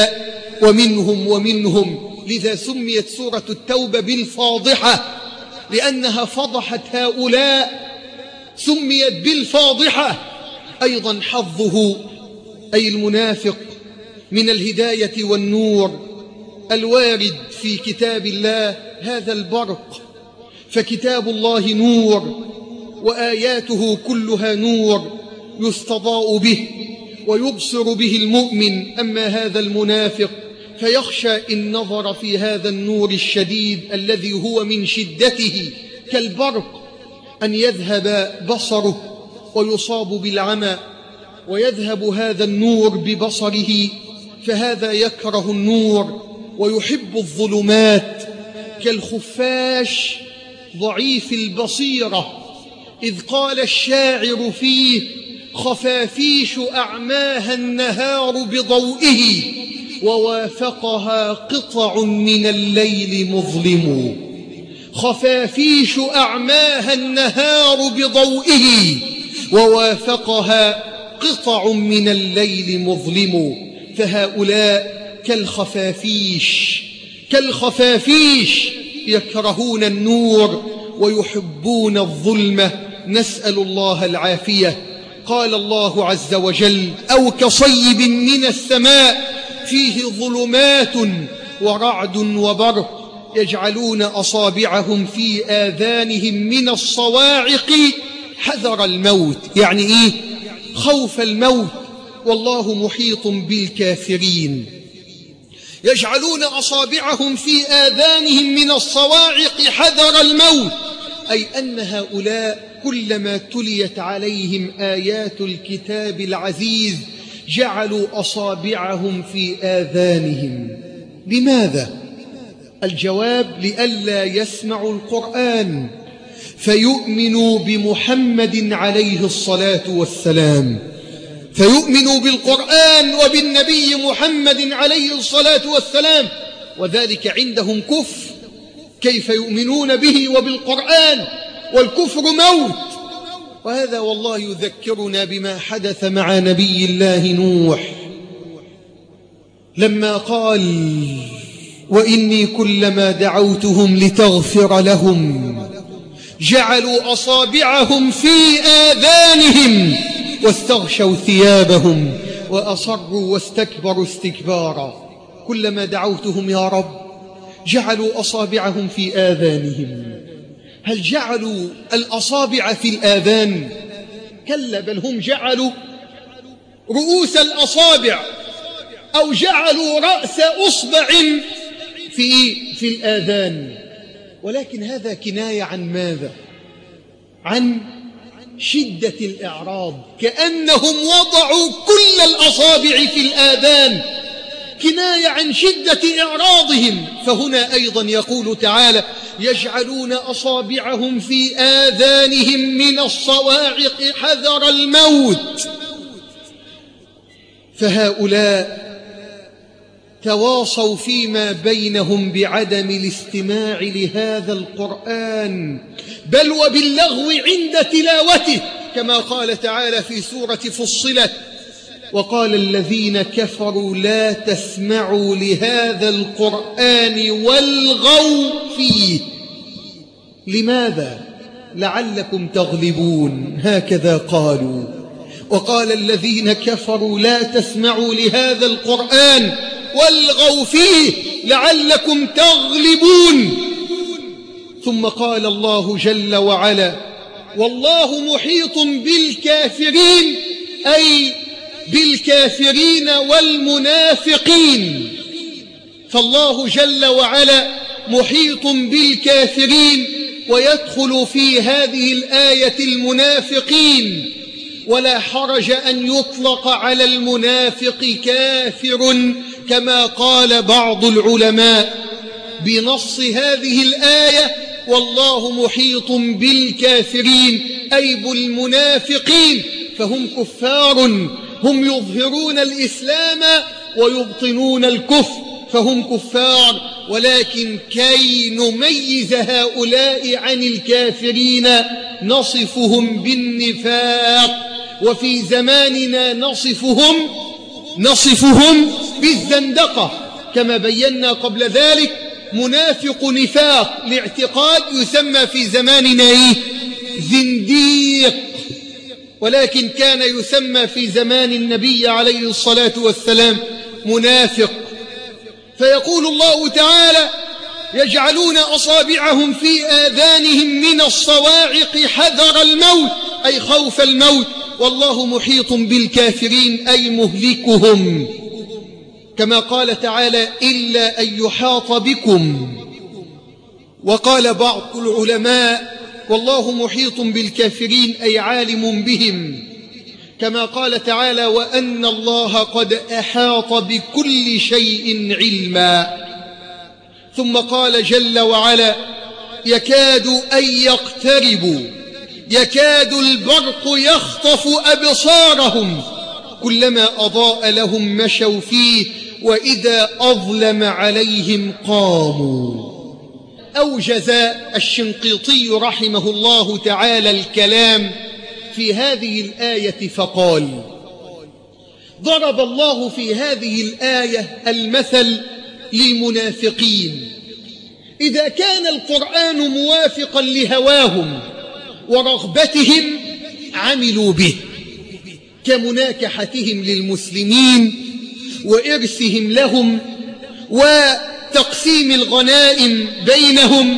S5: هؤلاء ومنهم. لذا سميت سورة التوبة بالفاضحة، لأنها فضحت هؤلاء سميت بالفاضحة. أيضا حظه أي المنافق من الهداية والنور الوارد في كتاب الله هذا البرق، فكتاب الله نور وآياته كلها نور يستضاء به ويبصر به المؤمن. أما هذا المنافق فيخشى إن نظر في هذا النور الشديد الذي هو من شدته كالبرق أن يذهب بصره ويصاب بالعمى، ويذهب هذا النور ببصره، فهذا يكره النور ويحب الظلمات كالخفاش ضعيف البصيرة، إذ قال الشاعر فيه: خفافيش أعماها النهار بضوئه ووافقها قطع من الليل مظلم. خفافيش أعماها النهار بضوئه ووافقها قطع من الليل مظلم. فهؤلاء كالخفافيش يكرهون النور ويحبون الظلمة، نسأل الله العافية. قال الله عز وجل: أو كصيب من السماء فيه ظلمات ورعد وبرق يجعلون أصابعهم في آذانهم من الصواعق حذر الموت. يعني إيه؟ خوف الموت. والله محيط بالكافرين. يجعلون أصابعهم في آذانهم من الصواعق حذر الموت، أي أن هؤلاء كلما تليت عليهم آيات الكتاب العزيز جعلوا أصابعهم في آذانهم. لماذا؟ الجواب: لئلا يسمعوا القرآن فيؤمنوا بمحمد عليه الصلاة والسلام، فيؤمنوا بالقرآن وبالنبي محمد عليه الصلاة والسلام، وذلك عندهم كفر. كيف يؤمنون به وبالقرآن والكفر موت؟ وهذا والله يذكرنا بما حدث مع نبي الله نوح لما قال: وإني كلما دعوتهم لتغفر لهم جعلوا أصابعهم في آذانهم واستغشوا ثيابهم وأصروا واستكبروا استكبارا. كلما دعوتهم يا رب جعلوا أصابعهم في آذانهم. هل جعلوا الأصابع في الآذان؟ كلا، بل هم جعلوا رؤوس الأصابع أو جعلوا رأس أصبع في الآذان. ولكن هذا كناية عن ماذا؟ عن شدة الإعراض، كأنهم وضعوا كل الأصابع في الآذان، كناية عن شدة إعراضهم. فهنا أيضا يقول تعالى: يجعلون أصابعهم في آذانهم من الصواعق حذر الموت. فهؤلاء تواصوا فيما بينهم بعدم الاستماع لهذا القرآن، بل وباللغو عند تلاوته، كما قال تعالى في سورة فصلت: وقال الذين كفروا لا تسمعوا لهذا القرآن والغوا فيه. لماذا؟ لعلكم تغلبون، هكذا قالوا. وقال الذين كفروا لا تسمعوا لهذا القرآن والغوا فيه لعلكم تغلبون. ثم قال الله جل وعلا: والله محيط بالكافرين، أي بالكافرين والمنافقين. فالله جل وعلا محيط بالكافرين، ويدخل في هذه الآية المنافقين. ولا حرج أن يطلق على المنافق كافر كما قال بعض العلماء بنص هذه الآية: والله محيط بالكافرين، أي بالمنافقين، فهم كفار، هم يظهرون الإسلام ويبطنون الكفر، فهم كفار. ولكن كي نميز هؤلاء عن الكافرين نصفهم بالنفاق، وفي زماننا نصفهم بالزندقة كما بينا قبل ذلك، منافق نفاق لاعتقاد يسمى في زماننا زنديق، ولكن كان يسمى في زمان النبي عليه الصلاة والسلام منافق. فيقول الله تعالى: يجعلون أصابعهم في آذانهم من الصواعق حذر الموت، أي خوف الموت، والله محيط بالكافرين أي مهلكهم. كما قال تعالى: إلا أن يحاط بكم. وقال بعض العلماء: والله محيط بالكافرين أي عالم بهم، كما قال تعالى: وأن الله قد أحاط بكل شيء علما. ثم قال جل وعلا: يكاد أن يقتربوا، يكاد البرق يخطف أبصارهم كلما أضاء لهم مشوا فيه وإذا أظلم عليهم قاموا. أوجز الشنقيطي رحمه الله تعالى الكلام في هذه الآية فقال: ضرب الله في هذه الآية المثل للمنافقين. إذا كان القرآن موافقا لهواهم ورغبتهم عملوا به، كمناكحتهم للمسلمين وإرثهم لهم وتقسيم الغنائم بينهم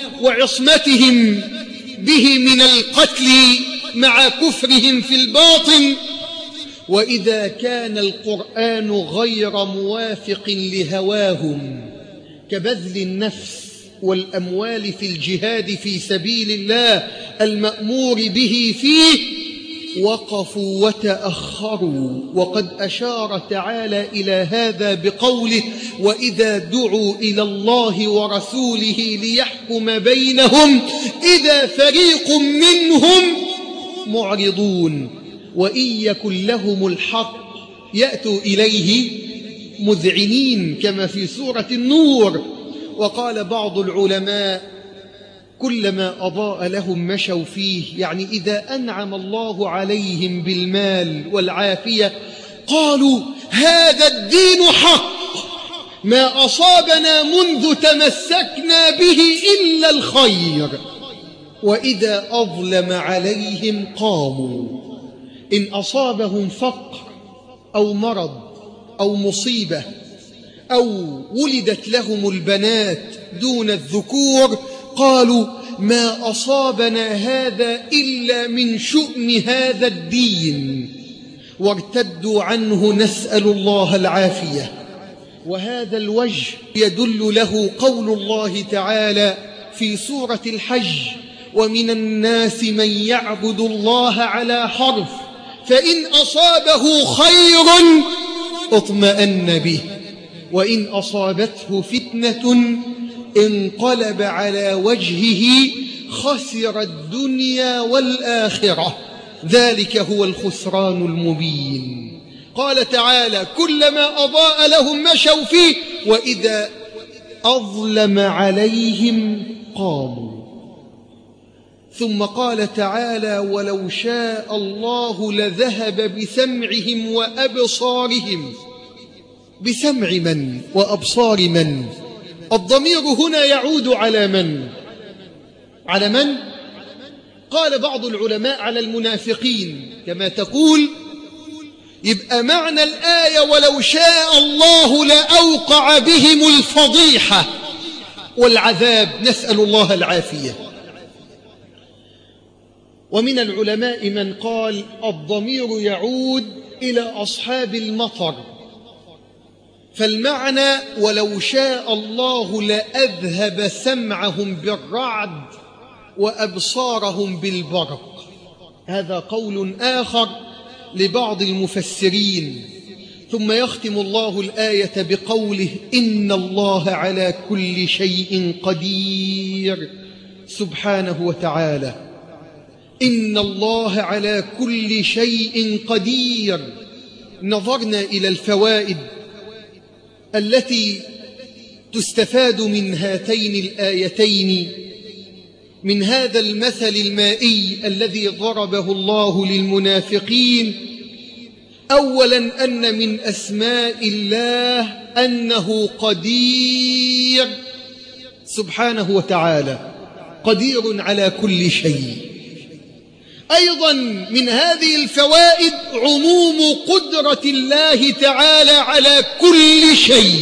S5: وعصمتهم به من القتل مع كفرهم في الباطن. وإذا كان القرآن غير موافق لهواهم، كبذل النفس والأموال في الجهاد في سبيل الله المأمور به فيه، وقفوا وتأخروا. وقد أشار تعالى إلى هذا بقوله: وإذا دعوا إلى الله ورسوله ليحكم بينهم إذا فريق منهم معرضون وإن يكن لهم الحق يأتوا إليه مذعنين، كما في سورة النور. وقال بعض العلماء: كلما أضاء لهم مشوا فيه، يعني إذا أنعم الله عليهم بالمال والعافية قالوا: هذا الدين حق، ما أصابنا منذ تمسكنا به إلا الخير. وإذا أظلم عليهم قاموا. إن أصابهم فقر أو مرض أو مصيبة أو ولدت لهم البنات دون الذكور قالوا: ما أصابنا هذا إلا من شؤم هذا الدين، وارتدوا عنه، نسأل الله العافية. وهذا الوجه يدل له قول الله تعالى في سورة الحج: ومن الناس من يعبد الله على حرف، فإن أصابه خير اطمأن به، وإن أصابته فتنة انقلب على وجهه خسر الدنيا والآخرة، ذلك هو الخسران المبين. قال تعالى: كلما أضاء لهم مشوا فيه وإذا أظلم عليهم قاموا. ثم قال تعالى: ولو شاء الله لذهب بسمعهم وأبصارهم. بسمع من وأبصار من؟ الضمير هنا يعود على من؟ على من؟ قال بعض العلماء: على المنافقين، كما تقول يبقى معنى الآية: ولو شاء الله لأوقع بهم الفضيحة والعذاب، نسأل الله العافية. ومن العلماء من قال: الضمير يعود إلى أصحاب المطر، فالمعنى: ولو شاء الله لأذهب سمعهم بالرعد وأبصارهم بالبرق. هذا قول آخر لبعض المفسرين. ثم يختم الله الآية بقوله: إن الله على كل شيء قدير، سبحانه وتعالى. إن الله على كل شيء قدير. نظرنا إلى الفوائد التي تستفاد من هاتين الآيتين، من هذا المثل المائي الذي ضربه الله للمنافقين. أولا، أن من أسماء الله أنه قدير سبحانه وتعالى قدير على كل شيء. أيضا من هذه الفوائد عموم قدرة الله تعالى على كل شيء،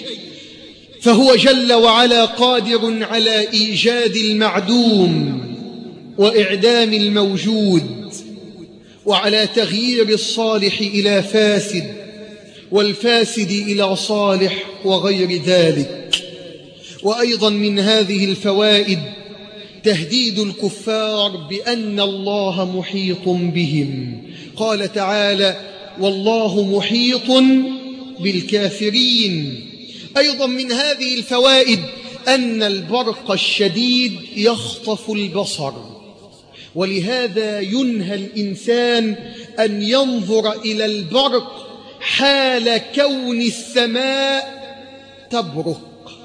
S5: فهو جل وعلا قادر على إيجاد المعدوم وإعدام الموجود، وعلى تغيير الصالح إلى فاسد والفاسد إلى صالح وغير ذلك. وأيضا من هذه الفوائد تهديد الكفار بأن الله محيط بهم. قال تعالى: والله محيط بالكافرين. أيضا من هذه الفوائد أن البرق الشديد يخطف البصر، ولهذا ينهى الإنسان أن ينظر إلى البرق حال كون السماء تبرق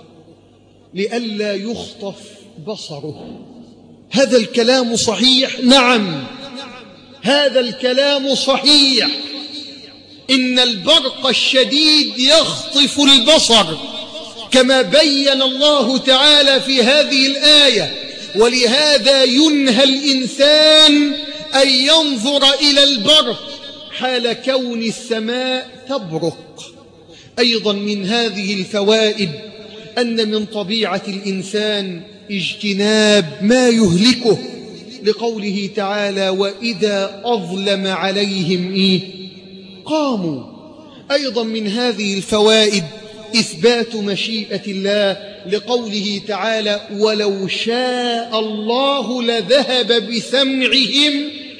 S5: لئلا يخطف بصره. هذا الكلام صحيح؟ نعم، هذا الكلام صحيح. إن البرق الشديد يخطف البصر كما بين الله تعالى في هذه الآية، ولهذا ينهى الإنسان أن ينظر إلى البرق حال كون السماء تبرق. أيضا من هذه الفوائد أن من طبيعة الإنسان اجتناب ما يهلكه، لقوله تعالى: وإذا أظلم عليهم قاموا. أيضا من هذه الفوائد إثبات مشيئة الله، لقوله تعالى: ولو شاء الله لذهب بسمعهم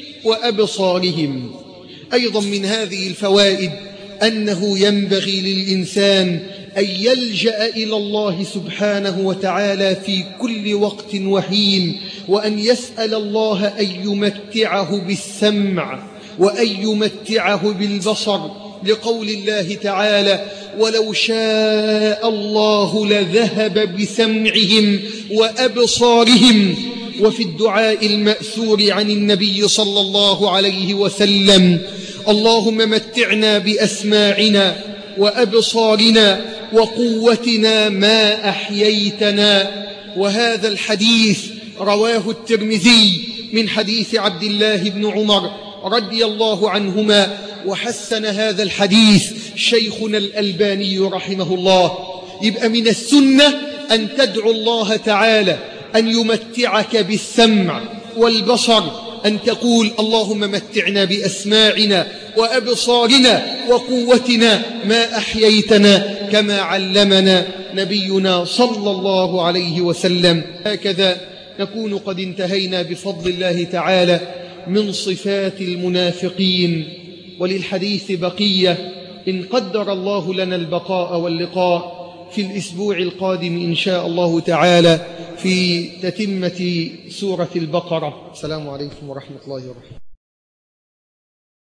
S5: وأبصارهم. أيضا من هذه الفوائد أنه ينبغي للإنسان أن يلجأ إلى الله سبحانه وتعالى في كل وقت وحين، وأن يسأل الله أن يمتعه بالسمع وأن يمتعه بالبصر، لقول الله تعالى: ولو شاء الله لذهب بسمعهم وأبصارهم. وفي الدعاء المأثور عن النبي صلى الله عليه وسلم: اللهم متعنا بأسماعنا وأبصارنا وقوتنا ما أحييتنا. وهذا الحديث رواه الترمذي من حديث عبد الله بن عمر رضي الله عنهما، وحسن هذا الحديث شيخنا الألباني رحمه الله. يبقى من السنة أن تدعو الله تعالى أن يمتعك بالسمع والبصر، أن تقول: اللهم متعنا بأسماعنا وأبصارنا وقوتنا ما أحييتنا، كما علمنا نبينا صلى الله عليه وسلم. هكذا نكون قد انتهينا بفضل الله تعالى من صفات المنافقين، وللحديث بقية إن قدر الله لنا البقاء واللقاء في الأسبوع القادم إن شاء الله تعالى في تتمة سورة البقرة. السلام عليكم ورحمة الله وبركاته.